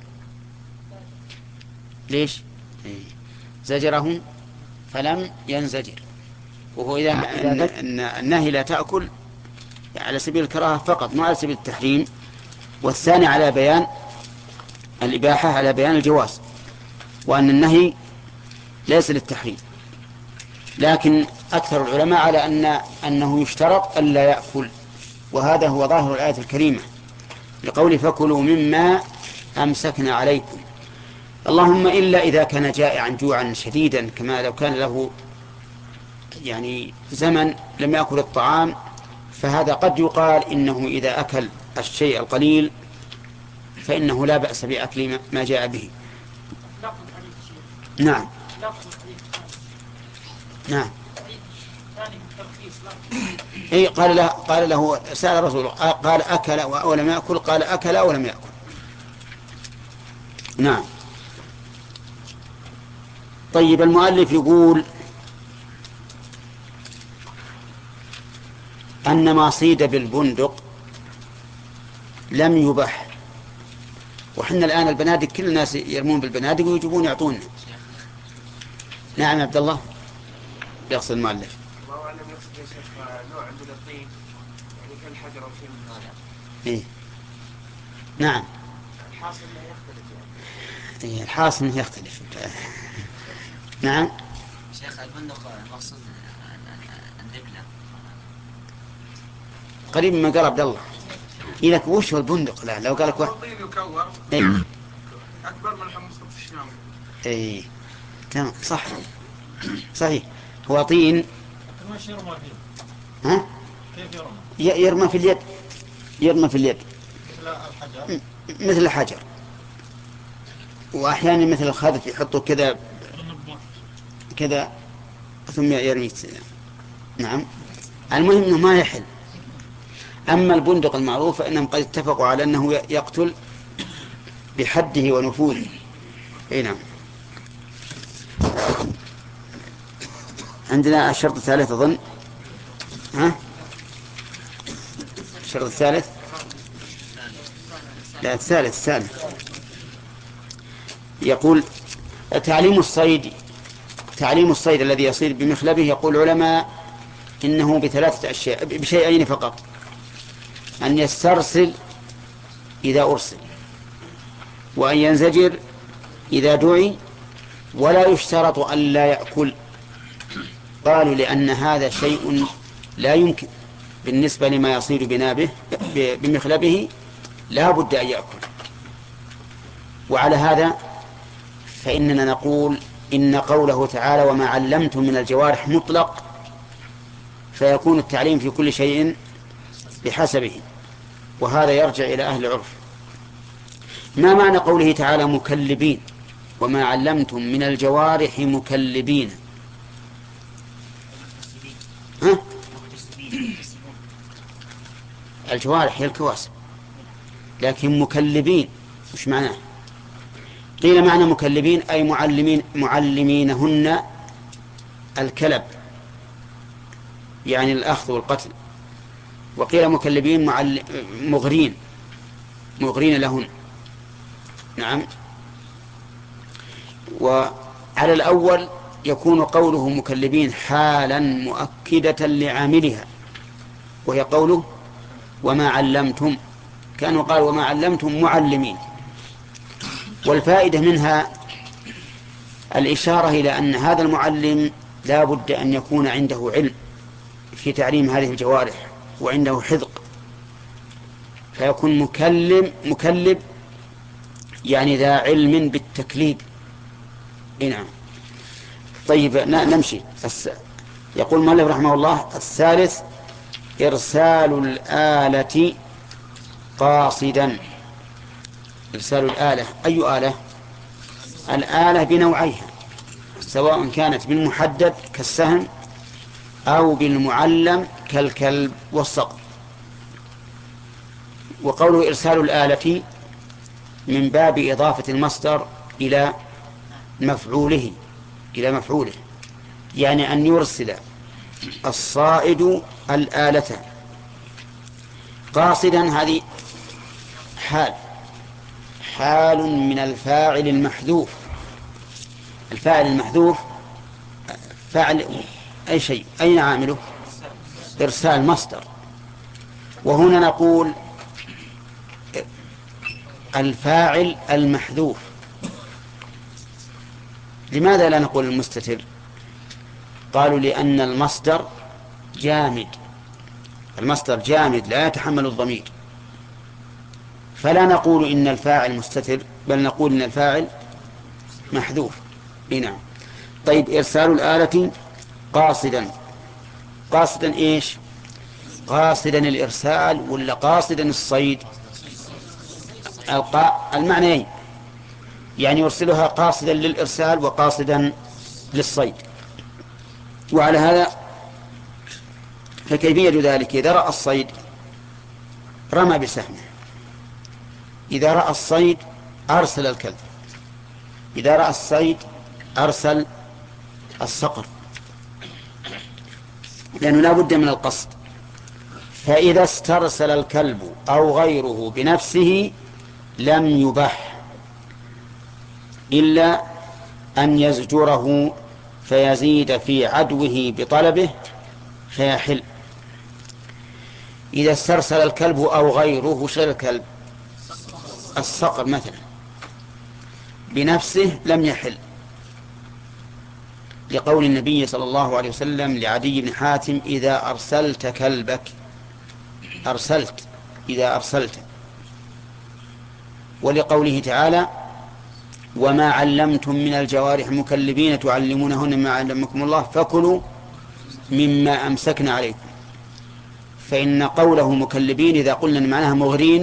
ليش؟ زجره فلم ينزجر وهو إذا النهي لا تأكل على سبيل الكراهة فقط ما على سبيل التحريم، والثاني على بيان الإباحة على بيان الجواز وأن النهي ليس للتحريم. لكن أكثر العلماء على أن أنه يشترط ألا يأكل، وهذا هو ظاهر الآية الكريمة لقول فكلوا مما أمسكنا عليكم، اللهم إلا إذا كان جائعا جوعا شديدا كما لو كان له يعني زمن لم يأكل الطعام، فهذا قد يقال إنه إذا أكل الشيء القليل فإنه لا بأس بأكل ما جاء به. نعم نعم اي قال له قال له سأل رسول قال أكل ولم يأكل قال أكل ولم يأكل. نعم. طيب المؤلف يقول أن ما صيد بالبندق لم يبح، وحنا الآن البنادق كل الناس يرمون بالبنادق ويجيبون يعطونا. نعم عبد الله يقصد المؤلف. الله أعلم يقصد يا شيخ نوع من الطين يعني كالحجر أو شيء من هذا. إيه نعم. الحاصل لا يختلف يعني. إيه الحاصل يختلف. نعم. شيخ البندق مقصود النبلة. قريب من قال عبد الله. إذا وش هو البندق؟ لا لو قالك واحد. الطين يكور. إيه. أكبر من الحمص في الشام. إيه تمام صح صحيح. هو طين. وش يرمى فيه؟ ها؟ كيف يرمى؟ يرمى في اليد، يرمى في اليد مثل الحجر. مثل الحجر، وأحيانا مثل الخذف يحطوا كذا كذا ثم يرمي. نعم. المهم أنه ما يحل. أما البندق المعروف فإنهم قد اتفقوا على أنه يقتل بحده ونفوذه. أي نعم. عندنا الشرط الثالث أظن. ها؟ الشرط الثالث لا الثالث الثالث يقول تعليم الصيد. تعليم الصيد الذي يصيد بمخلبه يقول العلماء إنه بثلاثة أشياء بشيئين فقط: أن يسترسل إذا أرسل، وأن ينزجر إذا دعي، ولا يشترط أن لا يأكل. قالوا لأن هذا شيء لا يمكن بالنسبة لما يصيد بنابه بمخلبه لا بد أن يأكل. وعلى هذا فإننا نقول إن قوله تعالى وما علمتم من الجوارح مطلق، فيكون التعليم في كل شيء بحسبه، وهذا يرجع إلى أهل العرف. ما معنى قوله تعالى مكلبين وما علمتم من الجوارح مكلبين؟ ها؟ الجوارح هي الكواسب، لكن مكلبين مش معناه؟ قيل معنى مكلبين أي معلمين معلمينهن الكلب يعني الأخذ والقتل، وقيل مكلبين معل... مغرين مغرين لهن. نعم. وعلى الأول يكون قوله مكلبين حالا مؤكدة لعاملها، وهي قوله وما علمتم، كانوا قال وما علمتم معلمين. والفائدة منها الإشارة إلى أن هذا المعلم لا بد أن يكون عنده علم في تعليم هذه الجوارح وعنده حذق، فيكون مكلم مكلب يعني ذا علم بالتكليب. نعم. طيب نمشي. يقول مؤلف رحمه الله الثالث إرسال الآلة قاصدا. إرسال الآلة. أي آلة؟ الآلة بنوعيها، سواء كانت بالمحدد كالسهم أو بالمعلم كالكلب والصقر. وقوله إرسال الآلة من باب إضافة المصدر إلى مفعوله إلى مفعوله، يعني أن يرسل الصائد الآلة قاصدا. هذه حال حال من الفاعل المحذوف. الفاعل المحذوف فاعل أي شيء، أين عامله؟ إرسال مصدر. وهنا نقول الفاعل المحذوف. لماذا لا نقول المستتر؟ قالوا لأن المصدر جامد، المصدر جامد لا يتحمل الضمير، فلا نقول إن الفاعل مستتر، بل نقول إن الفاعل محذوف. نعم. طيب، إرسال الآلة قاصدا. قاصدا إيش؟ قاصدا الإرسال ولا قاصدا الصيد؟ المعنيين، يعني يرسلها قاصدا للإرسال وقاصدا للصيد. وعلى هذا فكيفية ذلك؟ إذا رأى الصيد رمى بسهمه، إذا رأى الصيد أرسل الكلب، إذا رأى الصيد أرسل الصقر، لأنه لا بد من القصد. فإذا استرسل الكلب أو غيره بنفسه لم يبح إلا أن يزجره فيزيد في عدوه بطلبه فيحل. إذا استرسل الكلب أو غيره، وش الكلب؟ الصقر مثلا، بنفسه لم يحل، لقول النبي صلى الله عليه وسلم لعدي بن حاتم: إذا أرسلت كلبك، أرسلت إذا أرسلت. ولقوله تعالى: وما علمتم من الجوارح مكلبين تعلمونهن مما علمكم الله فكلوا مما أمسكنا عليكم. فإن قوله مكلبين إذا قلنا معناها مغرين،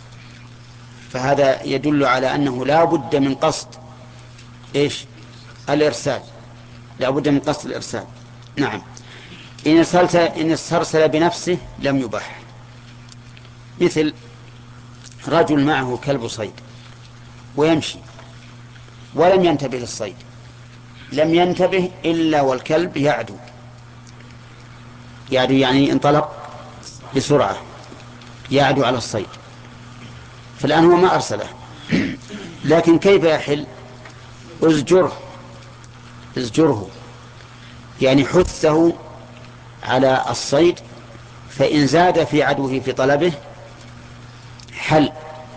فهذا يدل على أنه لا بد من قصد إيش؟ الإرسال، لا بد من قصد الإرسال. نعم. إن أرسلت إن استرسل بنفسه لم يبح. مثل رجل معه كلب صيد ويمشي ولم ينتبه للصيد، لم ينتبه إلا والكلب يعدو يعدو يعني انطلق بسرعة يعدو على الصيد، فالآن هو ما أرسله. لكن كيف يحل؟ ازجره ازجره يعني حثه على الصيد، فإن زاد في عدوه في طلبه حل،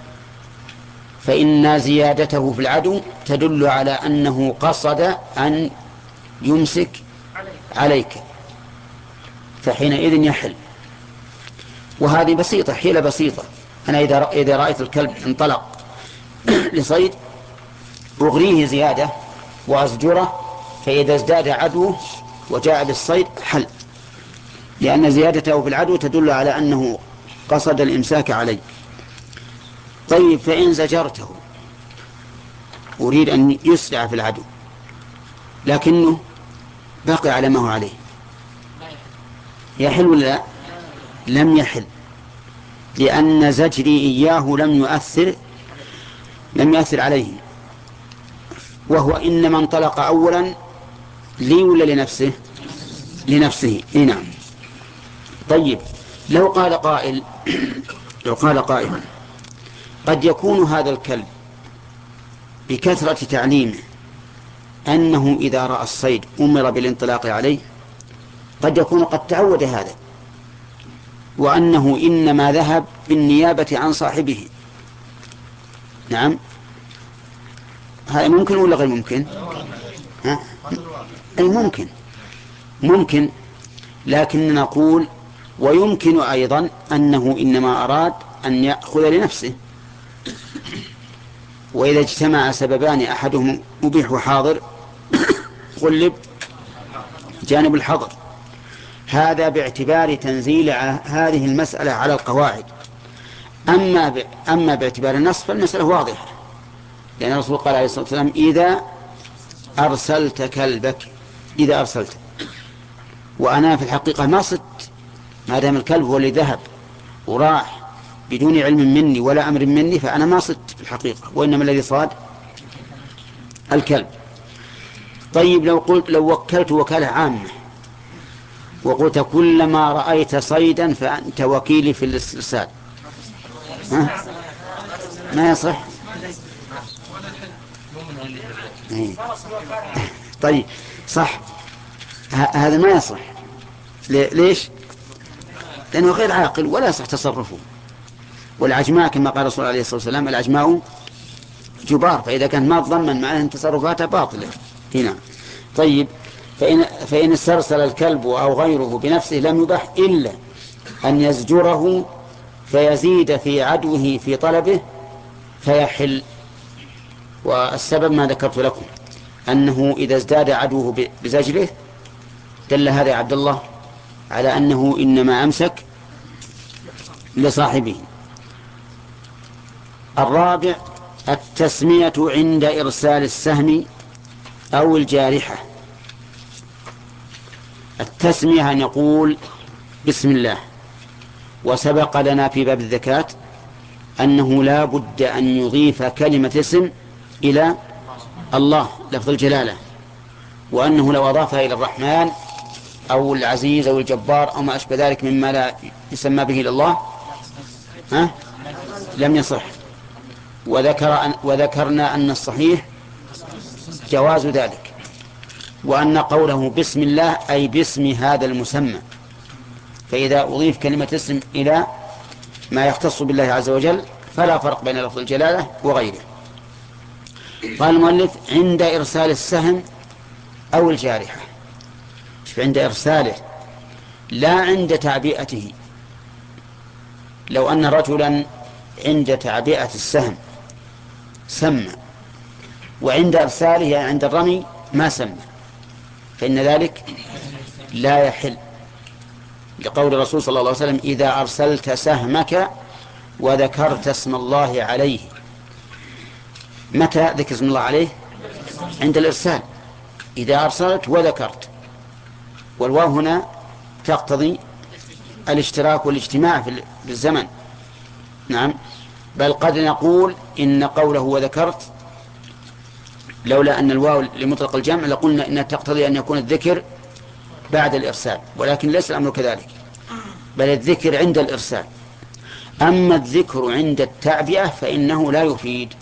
فإن زيادته في العدو تدل على أنه قصد أن يمسك عليك، فحينئذ يحل. وهذه بسيطة، حيلة بسيطة. أنا إذا رأيت الكلب انطلق لصيد أغريه زيادة وأزجره، فإذا ازداد عدوه وجاء بالصيد حل، لأن زيادته في العدو تدل على أنه قصد الإمساك عليه. طيب، فإن زجرته أريد أن يسرع في العدو لكنه بقي على ما هو عليه، يحل ولا لا؟ لم يحل، لأن زجري إياه لم يؤثر لم يؤثر عليه، وهو إنما انطلق أولا لي ولا لنفسه؟ لنفسه. إيه نعم. طيب، لو قال قائل لو قال قائل قد يكون هذا الكلب بكثرة تعليمه أنه إذا رأى الصيد أمر بالانطلاق عليه، قد يكون قد تعود هذا، وأنه إنما ذهب بالنيابة عن صاحبه. نعم، هذا ممكن ولا غير ممكن؟ ها؟ أي ممكن ممكن لكن نقول ويمكن أيضا أنه إنما أراد أن يأخذ لنفسه، وإذا اجتمع سببان أحدهم مبيح وحاضر غلب جانب الحظر. هذا باعتبار تنزيل هذه المسألة على القواعد. أما ب... أما باعتبار النص فالمسألة واضحة، لأن الرسول قال عليه الصلاة والسلام إذا أرسلت كلبك، إذا أرسلت، وأنا في الحقيقة ما صدت، ما دام الكلب هو اللي ذهب وراح بدون علم مني ولا أمر مني فأنا ما صدت في الحقيقة، وإنما الذي صاد الكلب. طيب لو قلت لو وكلت وكالة عامة وقلت كلما رأيت صيدا فأنت وكيلي في الاسترسال، ها؟ ما يصح. طيب صح، هذا ما يصح. ليش؟ لأنه غير عاقل ولا يصح تصرفه. والعجماء كما قال الرسول عليه الصلاة والسلام العجماء جبار، فإذا كان ما تضمن معناه أن تصرفاته باطلة هنا. طيب فإن, فإن استرسل الكلب أو غيره بنفسه لم يبح إلا أن يزجره فيزيد في عدوه في طلبه فيحل. والسبب ما ذكرت لكم أنه إذا ازداد عدوه بزجره دل هذا يا عبد الله على أنه إنما أمسك لصاحبه. الرابع التسمية عند إرسال السهم أو الجارحة. التسمية أن يقول بسم الله، وسبق لنا في باب الزكاة أنه لا بد أن يضيف كلمة اسم إلى الله لفظ الجلالة، وأنه لو أضافها إلى الرحمن أو العزيز أو الجبار أو ما أشبه ذلك مما لا يسمى به إلى الله ها؟ لم يصح. وذكر أن وذكرنا أن الصحيح جواز ذلك، وأن قوله بسم الله أي باسم هذا المسمى، فإذا أضيف كلمة اسم إلى ما يختص بالله عز وجل فلا فرق بين لفظ الجلالة وغيره. قال المؤلف عند إرسال السهم أو الجارحة، عند إرساله لا عند تعبئته. لو أن رجلا عند تعبئة السهم سمى وعند إرساله يعني عند الرمي ما سمى فإن ذلك لا يحل، لقول الرسول صلى الله عليه وسلم إذا أرسلت سهمك وذكرت اسم الله عليه. متى ذكر اسم الله عليه؟ عند الإرسال، إذا أرسلت وذكرت، والواو هنا تقتضي الاشتراك والاجتماع في الزمن. نعم، بل قد نقول إن قوله وذكرت لولا أن الواو لمطلق الجمع لقلنا إنها تقتضي أن يكون الذكر بعد الإرسال، ولكن ليس الأمر كذلك، بل الذكر عند الإرسال. أما الذكر عند التعبئة فإنه لا يفيد.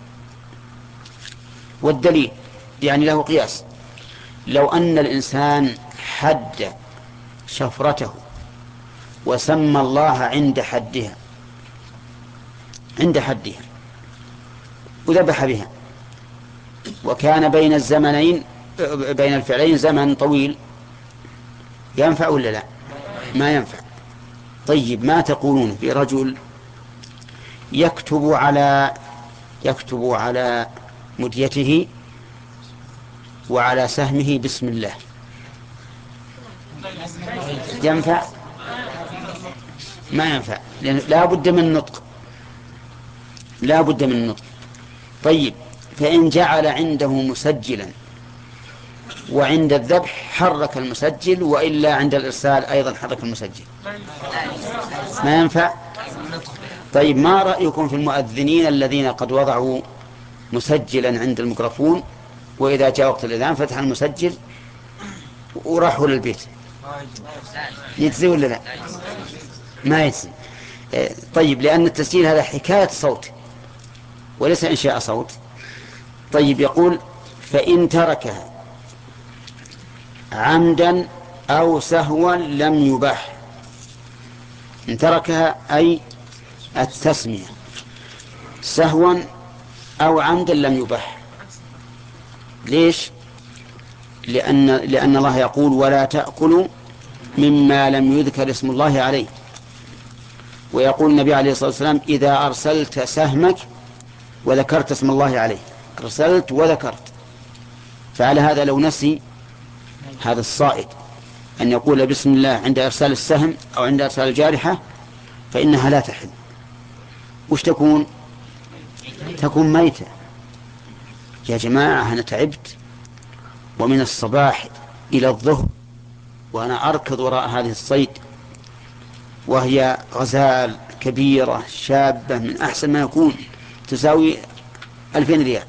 والدليل يعني له قياس، لو أن الإنسان حد شفرته وسمى الله عند حدها عند حدها وذبح بها، وكان بين الزمنين بين الفعلين زمن طويل، ينفع ولا لا؟ ما ينفع. طيب ما تقولون في رجل يكتب على يكتب على مديته وعلى سهمه بسم الله، ينفع؟ ما ينفع، لأن لا بد من النطق، لا بد من النطق. طيب فإن جعل عنده مسجلا وعند الذبح حرك المسجل، وإلا عند الإرسال أيضا حرك المسجل، ما ينفع. طيب ما رأيكم في المؤذنين الذين قد وضعوا مسجلا عند الميكروفون وإذا جاء وقت الأذان فتح المسجل وراحوا للبيت؟ يجزي ولا لا؟ ما يجزي. طيب لأن التسجيل هذا حكاية صوت وليس إنشاء صوت. طيب يقول فإن تركها عمدا أو سهوا لم يباح. إن تركها أي التسمية سهوا أو عمدا لم يباح. ليش؟ لأن, لأن الله يقول ولا تأكلوا مما لم يذكر اسم الله عليه، ويقول النبي عليه الصلاة والسلام إذا أرسلت سهمك وذكرت اسم الله عليه، أرسلت وذكرت. فعلى هذا لو نسي هذا الصائد أن يقول بسم الله عند إرسال السهم أو عند إرسال الجارحة فإنها لا تحل. وش تكون؟ تكون ميتة. يا جماعة أنا تعبت ومن الصباح إلى الظهر وأنا أركض وراء هذه الصيد، وهي غزال كبيرة شابة من أحسن ما يكون، تساوي ألفين ريال،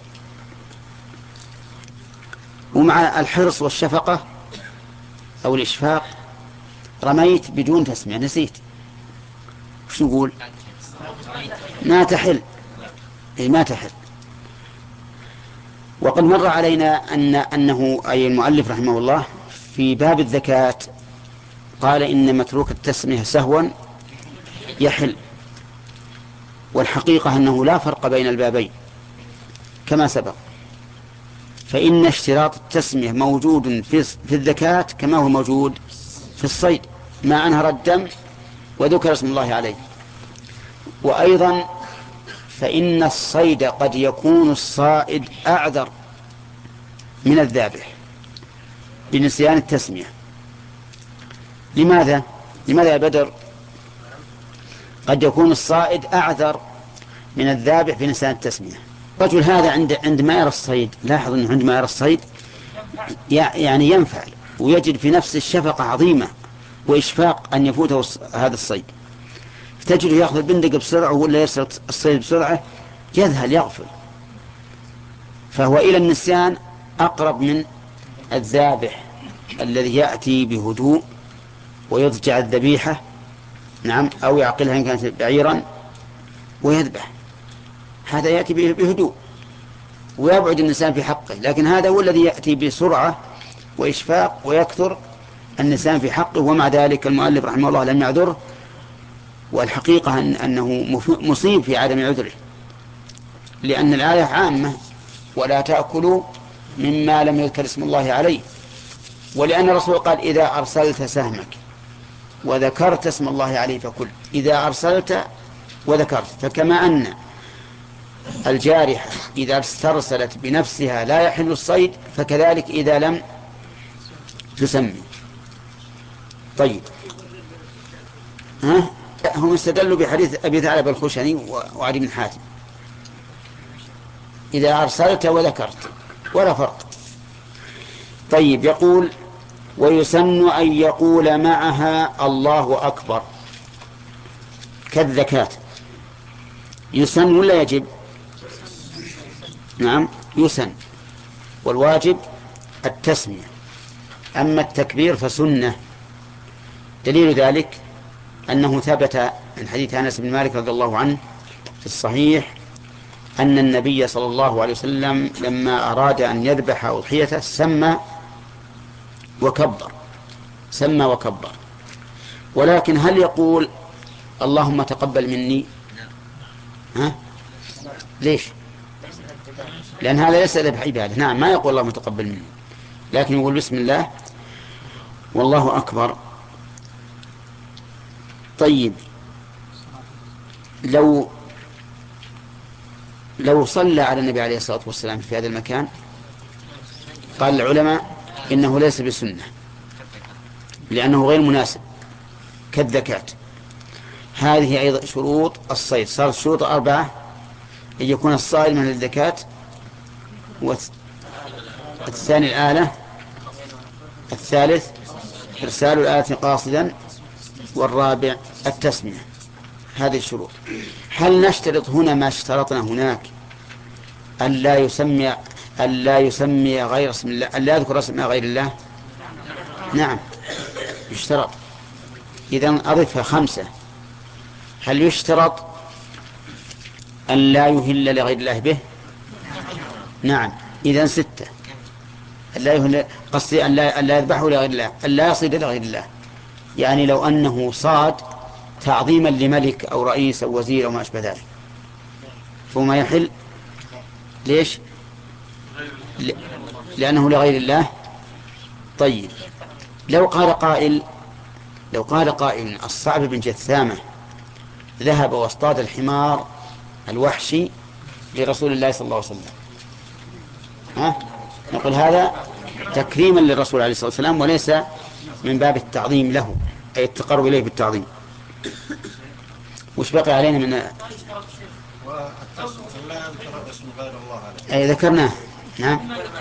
ومع الحرص والشفقة أو الإشفاق رميت بدون تسمية، نسيت. وش نقول؟ ما تحل، أي ما تحل. وقد مر علينا أن أنه أي المؤلف رحمه الله في باب الزكاة قال إن متروك التسمية سهوا يحل، والحقيقة أنه لا فرق بين البابين كما سبق، فإن اشتراط التسمية موجود في الزكاة كما هو موجود في الصيد، ما أنهر الدم وذكر اسم الله عليه. وأيضا فإن الصيد قد يكون الصائد أعذر من الذابح بنسيان التسمية. لماذا؟ لماذا يا بدر؟ قد يكون الصائد أعذر من الذابح بنسيان التسمية. رجل هذا عند عندما يرى الصيد، لاحظ أنه عندما يرى الصيد يعني ينفعل ويجد في نفس الشفقة عظيمة وإشفاق أن يفوته هذا الصيد، تجده يأخذ البندق بسرعة ولا يرسل الصيد بسرعة، يذهل يغفل، فهو إلى النسيان أقرب من الذابح الذي يأتي بهدوء ويضجع الذبيحة، نعم، أو يعقلها إن كانت بعيرا ويذبح. هذا يأتي بهدوء ويبعد النسيان في حقه، لكن هذا هو الذي يأتي بسرعة وإشفاق ويكثر النسيان في حقه، ومع ذلك المؤلف رحمه الله لم يعذره، والحقيقة أن أنه مصيب في عدم عذره، لأن الآية عامة ولا تأكلوا مما لم يذكر اسم الله عليه، ولأن الرسول قال إذا أرسلت سهمك وذكرت اسم الله عليه فكل، إذا أرسلت وذكرت. فكما أن الجارحة إذا استرسلت بنفسها لا يحل الصيد، فكذلك إذا لم تسمي. طيب، ها هم استدلوا بحديث أبي ثعلبة الخشني وعلي بن حاتم، إذا أرسلت وذكرت ولا فرق. طيب، يقول ويسن أن يقول معها الله أكبر كالزكاة. يسن ولا يجب؟ نعم يسن، والواجب التسمية، أما التكبير فسنة. دليل ذلك أنه ثبت من حديث أنس بن مالك رضي الله عنه في الصحيح أن النبي صلى الله عليه وسلم لما أراد أن يذبح أضحيته سمى وكبر، سمى وكبر. ولكن هل يقول اللهم تقبل مني؟ ها؟ ليش؟ لأن هذا ليس ذبح عبادة. نعم، ما يقول اللهم تقبل مني، لكن يقول بسم الله والله أكبر. طيب، لو لو صلى على النبي عليه الصلاة والسلام في هذا المكان، قال العلماء إنه ليس بسنة لأنه غير مناسب كالذكاة. هذه أيضا شروط الصيد، صار الشروط أربعة: أن يكون الصائد من الذكاة، والثاني الآلة، الثالث إرسال الآلة قاصدا، والرابع التسمية. هذه الشروط. هل نشترط هنا ما اشترطنا هناك أن لا يسمي أن لا يسمي غير اسم الله، أن لا يذكر اسم غير الله؟ نعم يشترط. إذن أضفها خمسة. هل يشترط أن لا يهل لغير الله به؟ نعم. إذن ستة. أن لا يهل، قصدي أن لا, أن لا يذبحه لغير الله، أن لا يصيد لغير الله. يعني لو أنه صاد تعظيما لملك أو رئيس أو وزير أو ما أشبه ذلك فما يحل. ليش؟ ل... لأنه لغير الله. طيب، لو قال قائل لو قال قائل الصعب بن جثامة ذهب واصطاد الحمار الوحشي لرسول الله صلى الله عليه وسلم، ها؟ نقول هذا تكريما للرسول عليه الصلاة والسلام وليس من باب التعظيم له، أي التقرب إليه بالتعظيم. وش بقي علينا من والتصف لا يذكر اسم غير الله عليه. أي ذكرناه. نعم.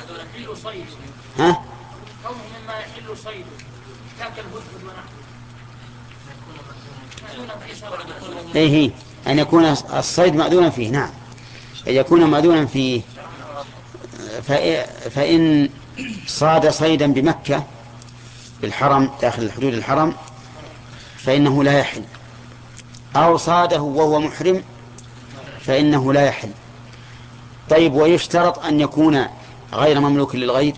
ها؟ قوم مما يحل صيده كاك الهدهد ونحوه. إيه هي أن يكون الصيد مأذونا فيه. نعم، أن يكون مأذونا فيه. فإن صاد صيدا بمكة بالحرم داخل حدود الحرم فإنه لا يحل، أو صاده وهو محرم فإنه لا يحل. طيب، ويشترط أن يكون غير مملوك للغير؟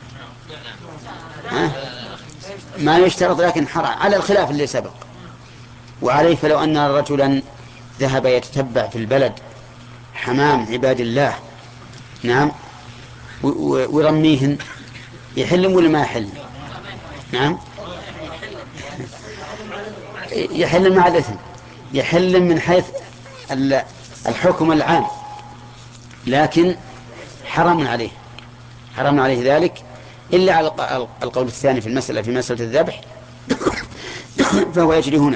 ها؟ ما يشترط، لكن حرام على الخلاف اللي سبق. وعليه فلو أن رجلا ذهب يتتبع في البلد حمام عباد الله، نعم، ويرميهن، يحل ولا ما يحل؟ نعم، يحل مع الإثم، يحل من حيث الحكم العام، لكن حرام عليه، حرام عليه ذلك إلا على القول الثاني في المسألة، في مسألة الذبح فهو يجري هنا.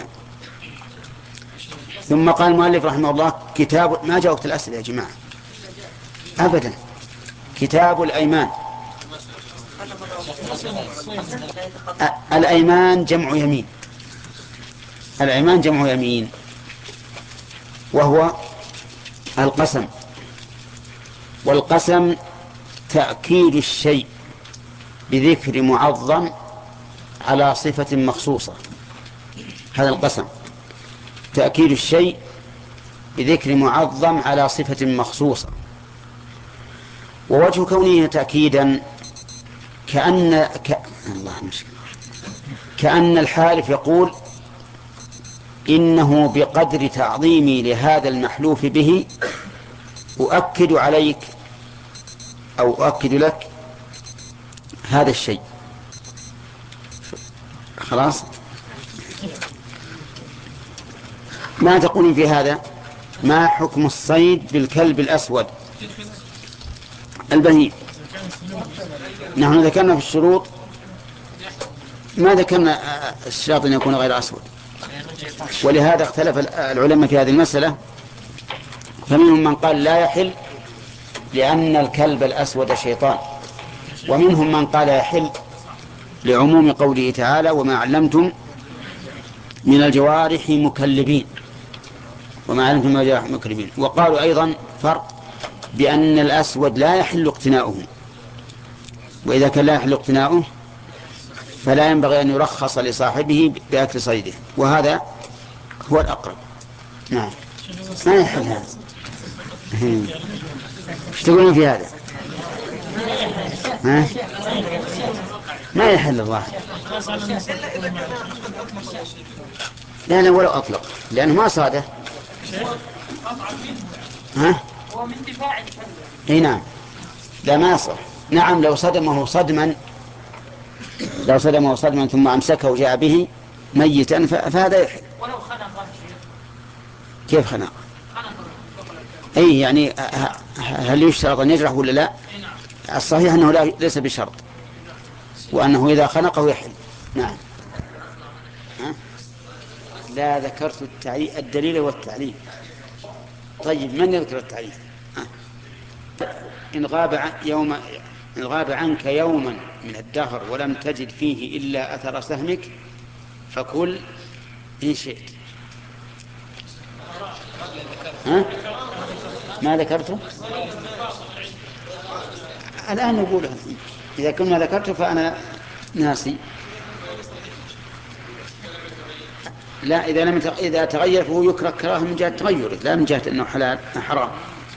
ثم قال المؤلف رحمه الله: كتاب، ما جاء وقت الأسئلة يا جماعة أبدا. كتاب الأيمان. الأيمان جمع يمين، الأيمان جمع يمين، وهو القسم. والقسم تأكيد الشيء بذكر معظم على صفة مخصوصة. هذا القسم، تأكيد الشيء بذكر معظم على صفة مخصوصة. ووجه كونه تأكيدا كأن ك... الله مشكلة. كأن الحالف يقول: إنه بقدر تعظيمي لهذا المحلوف به أؤكد عليك أو أؤكد لك هذا الشيء. خلاص، ما تقولون في هذا؟ ما حكم الصيد بالكلب الأسود البهيم؟ نحن ذكرنا في الشروط، ما ذكرنا الشرط أن يكون غير أسود، ولهذا اختلف العلماء في هذه المسألة. فمنهم من قال لا يحل لأن الكلب الأسود شيطان، ومنهم من قال يحل لعموم قوله تعالى: وما علمتم من الجوارح مكلبين، وما علمتم من الجوارح مكلبين. وقالوا أيضا فرق بأن الأسود لا يحل اقتناؤه، وإذا كان لا يحل اقتناؤه فلا ينبغي أن يرخص لصاحبه بأكل صيده، وهذا هو الأقرب. نعم، ما يحل هذا. ايش تقولون في هذا؟ ها؟ ما يحل الظاهر. لا لا، ولو أطلق، لأنه ما صاده. ها؟ اي نعم، لا ما يصح. نعم، لو صدمه صدما لو صدمه صدما ثم أمسكه وجاء به ميتا فهذا يحل. ولو خنق. كيف خنق؟ أي يعني هل يشترط أن يجرح ولا لا؟ الصحيح أنه لا، ليس بشرط، وأنه إذا خنقه يحل. نعم. ها؟ لا ذكرت التعليل، الدليل والتعليل. طيب، من يذكر التعليل؟ إن غاب يوم إن غاب عنك يوما من الدهر ولم تجد فيه إلا أثر سهمك فكل إن شئت. ها؟ ما ذكرته؟ الآن نقوله، إذا كنت ما ذكرته فأنا ناسي. لا، إذا لم يتغ... إذا تغير فهو يكره كراهة من جهة تغيره، لا من جهة أنه حلال حرام.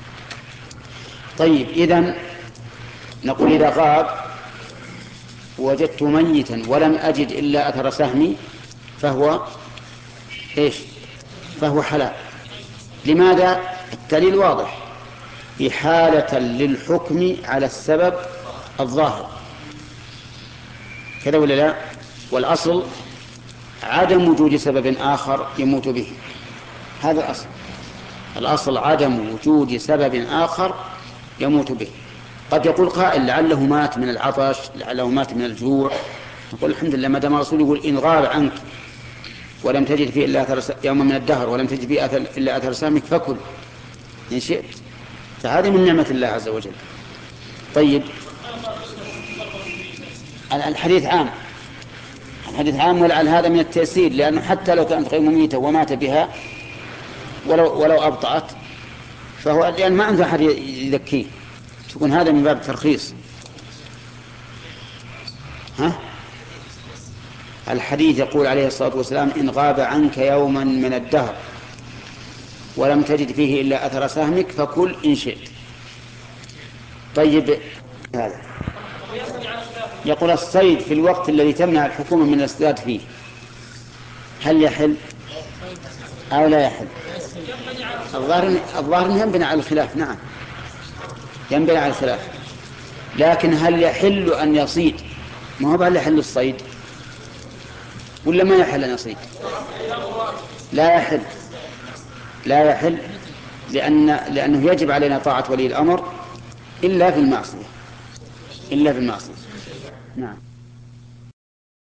طيب، إذن نقول إذا غاب وجدت ميتا ولم أجد إلا أثر سهمي فهو إيش؟ فهو حلال. لماذا؟ الدليل واضح: إحالة للحكم على السبب الظاهر، كذا ولا لا؟ والأصل عدم وجود سبب آخر يموت به، هذا الأصل. الأصل عدم وجود سبب آخر يموت به. قد يقول قائل: لعله مات من العطش، لعله مات من الجوع. نقول الحمد لله، ما دام الرسول يقول إن غاب عنك ولم تجد فيه إلا أثر يوم من الدهر ولم تجد فيه أثر إلا أثر سامك فكل إن شئت. فهذه من نعمة الله عز وجل. طيب الحديث عام، الحديث عام، ولعل هذا من التيسير، لأنه حتى لو كانت غير مميتة ومات بها ولو, ولو أبطأت فهو لأن ما عنده أحد يذكيه، تكون هذا من باب الترخيص. ها؟ الحديث يقول عليه الصلاة والسلام إن غاب عنك يوما من الدهر ولم تجد فيه إلا أثر سهمك فكل إن شئت. طيب هذا يقول الصيد في الوقت الذي تمنع الحكومة من الاصطياد فيه هل يحل أو لا يحل؟ الظاهر الظاهر ينبني على الخلاف. نعم ينبني على الخلاف، لكن هل يحل أن يصيد؟ ما هو هل يحل الصيد ولا ما يحل أن يصيد؟ لا يحل، لا يحل، لأن لأنه يجب علينا طاعة ولي الأمر إلا في المعصية، إلا في المعصية. نعم.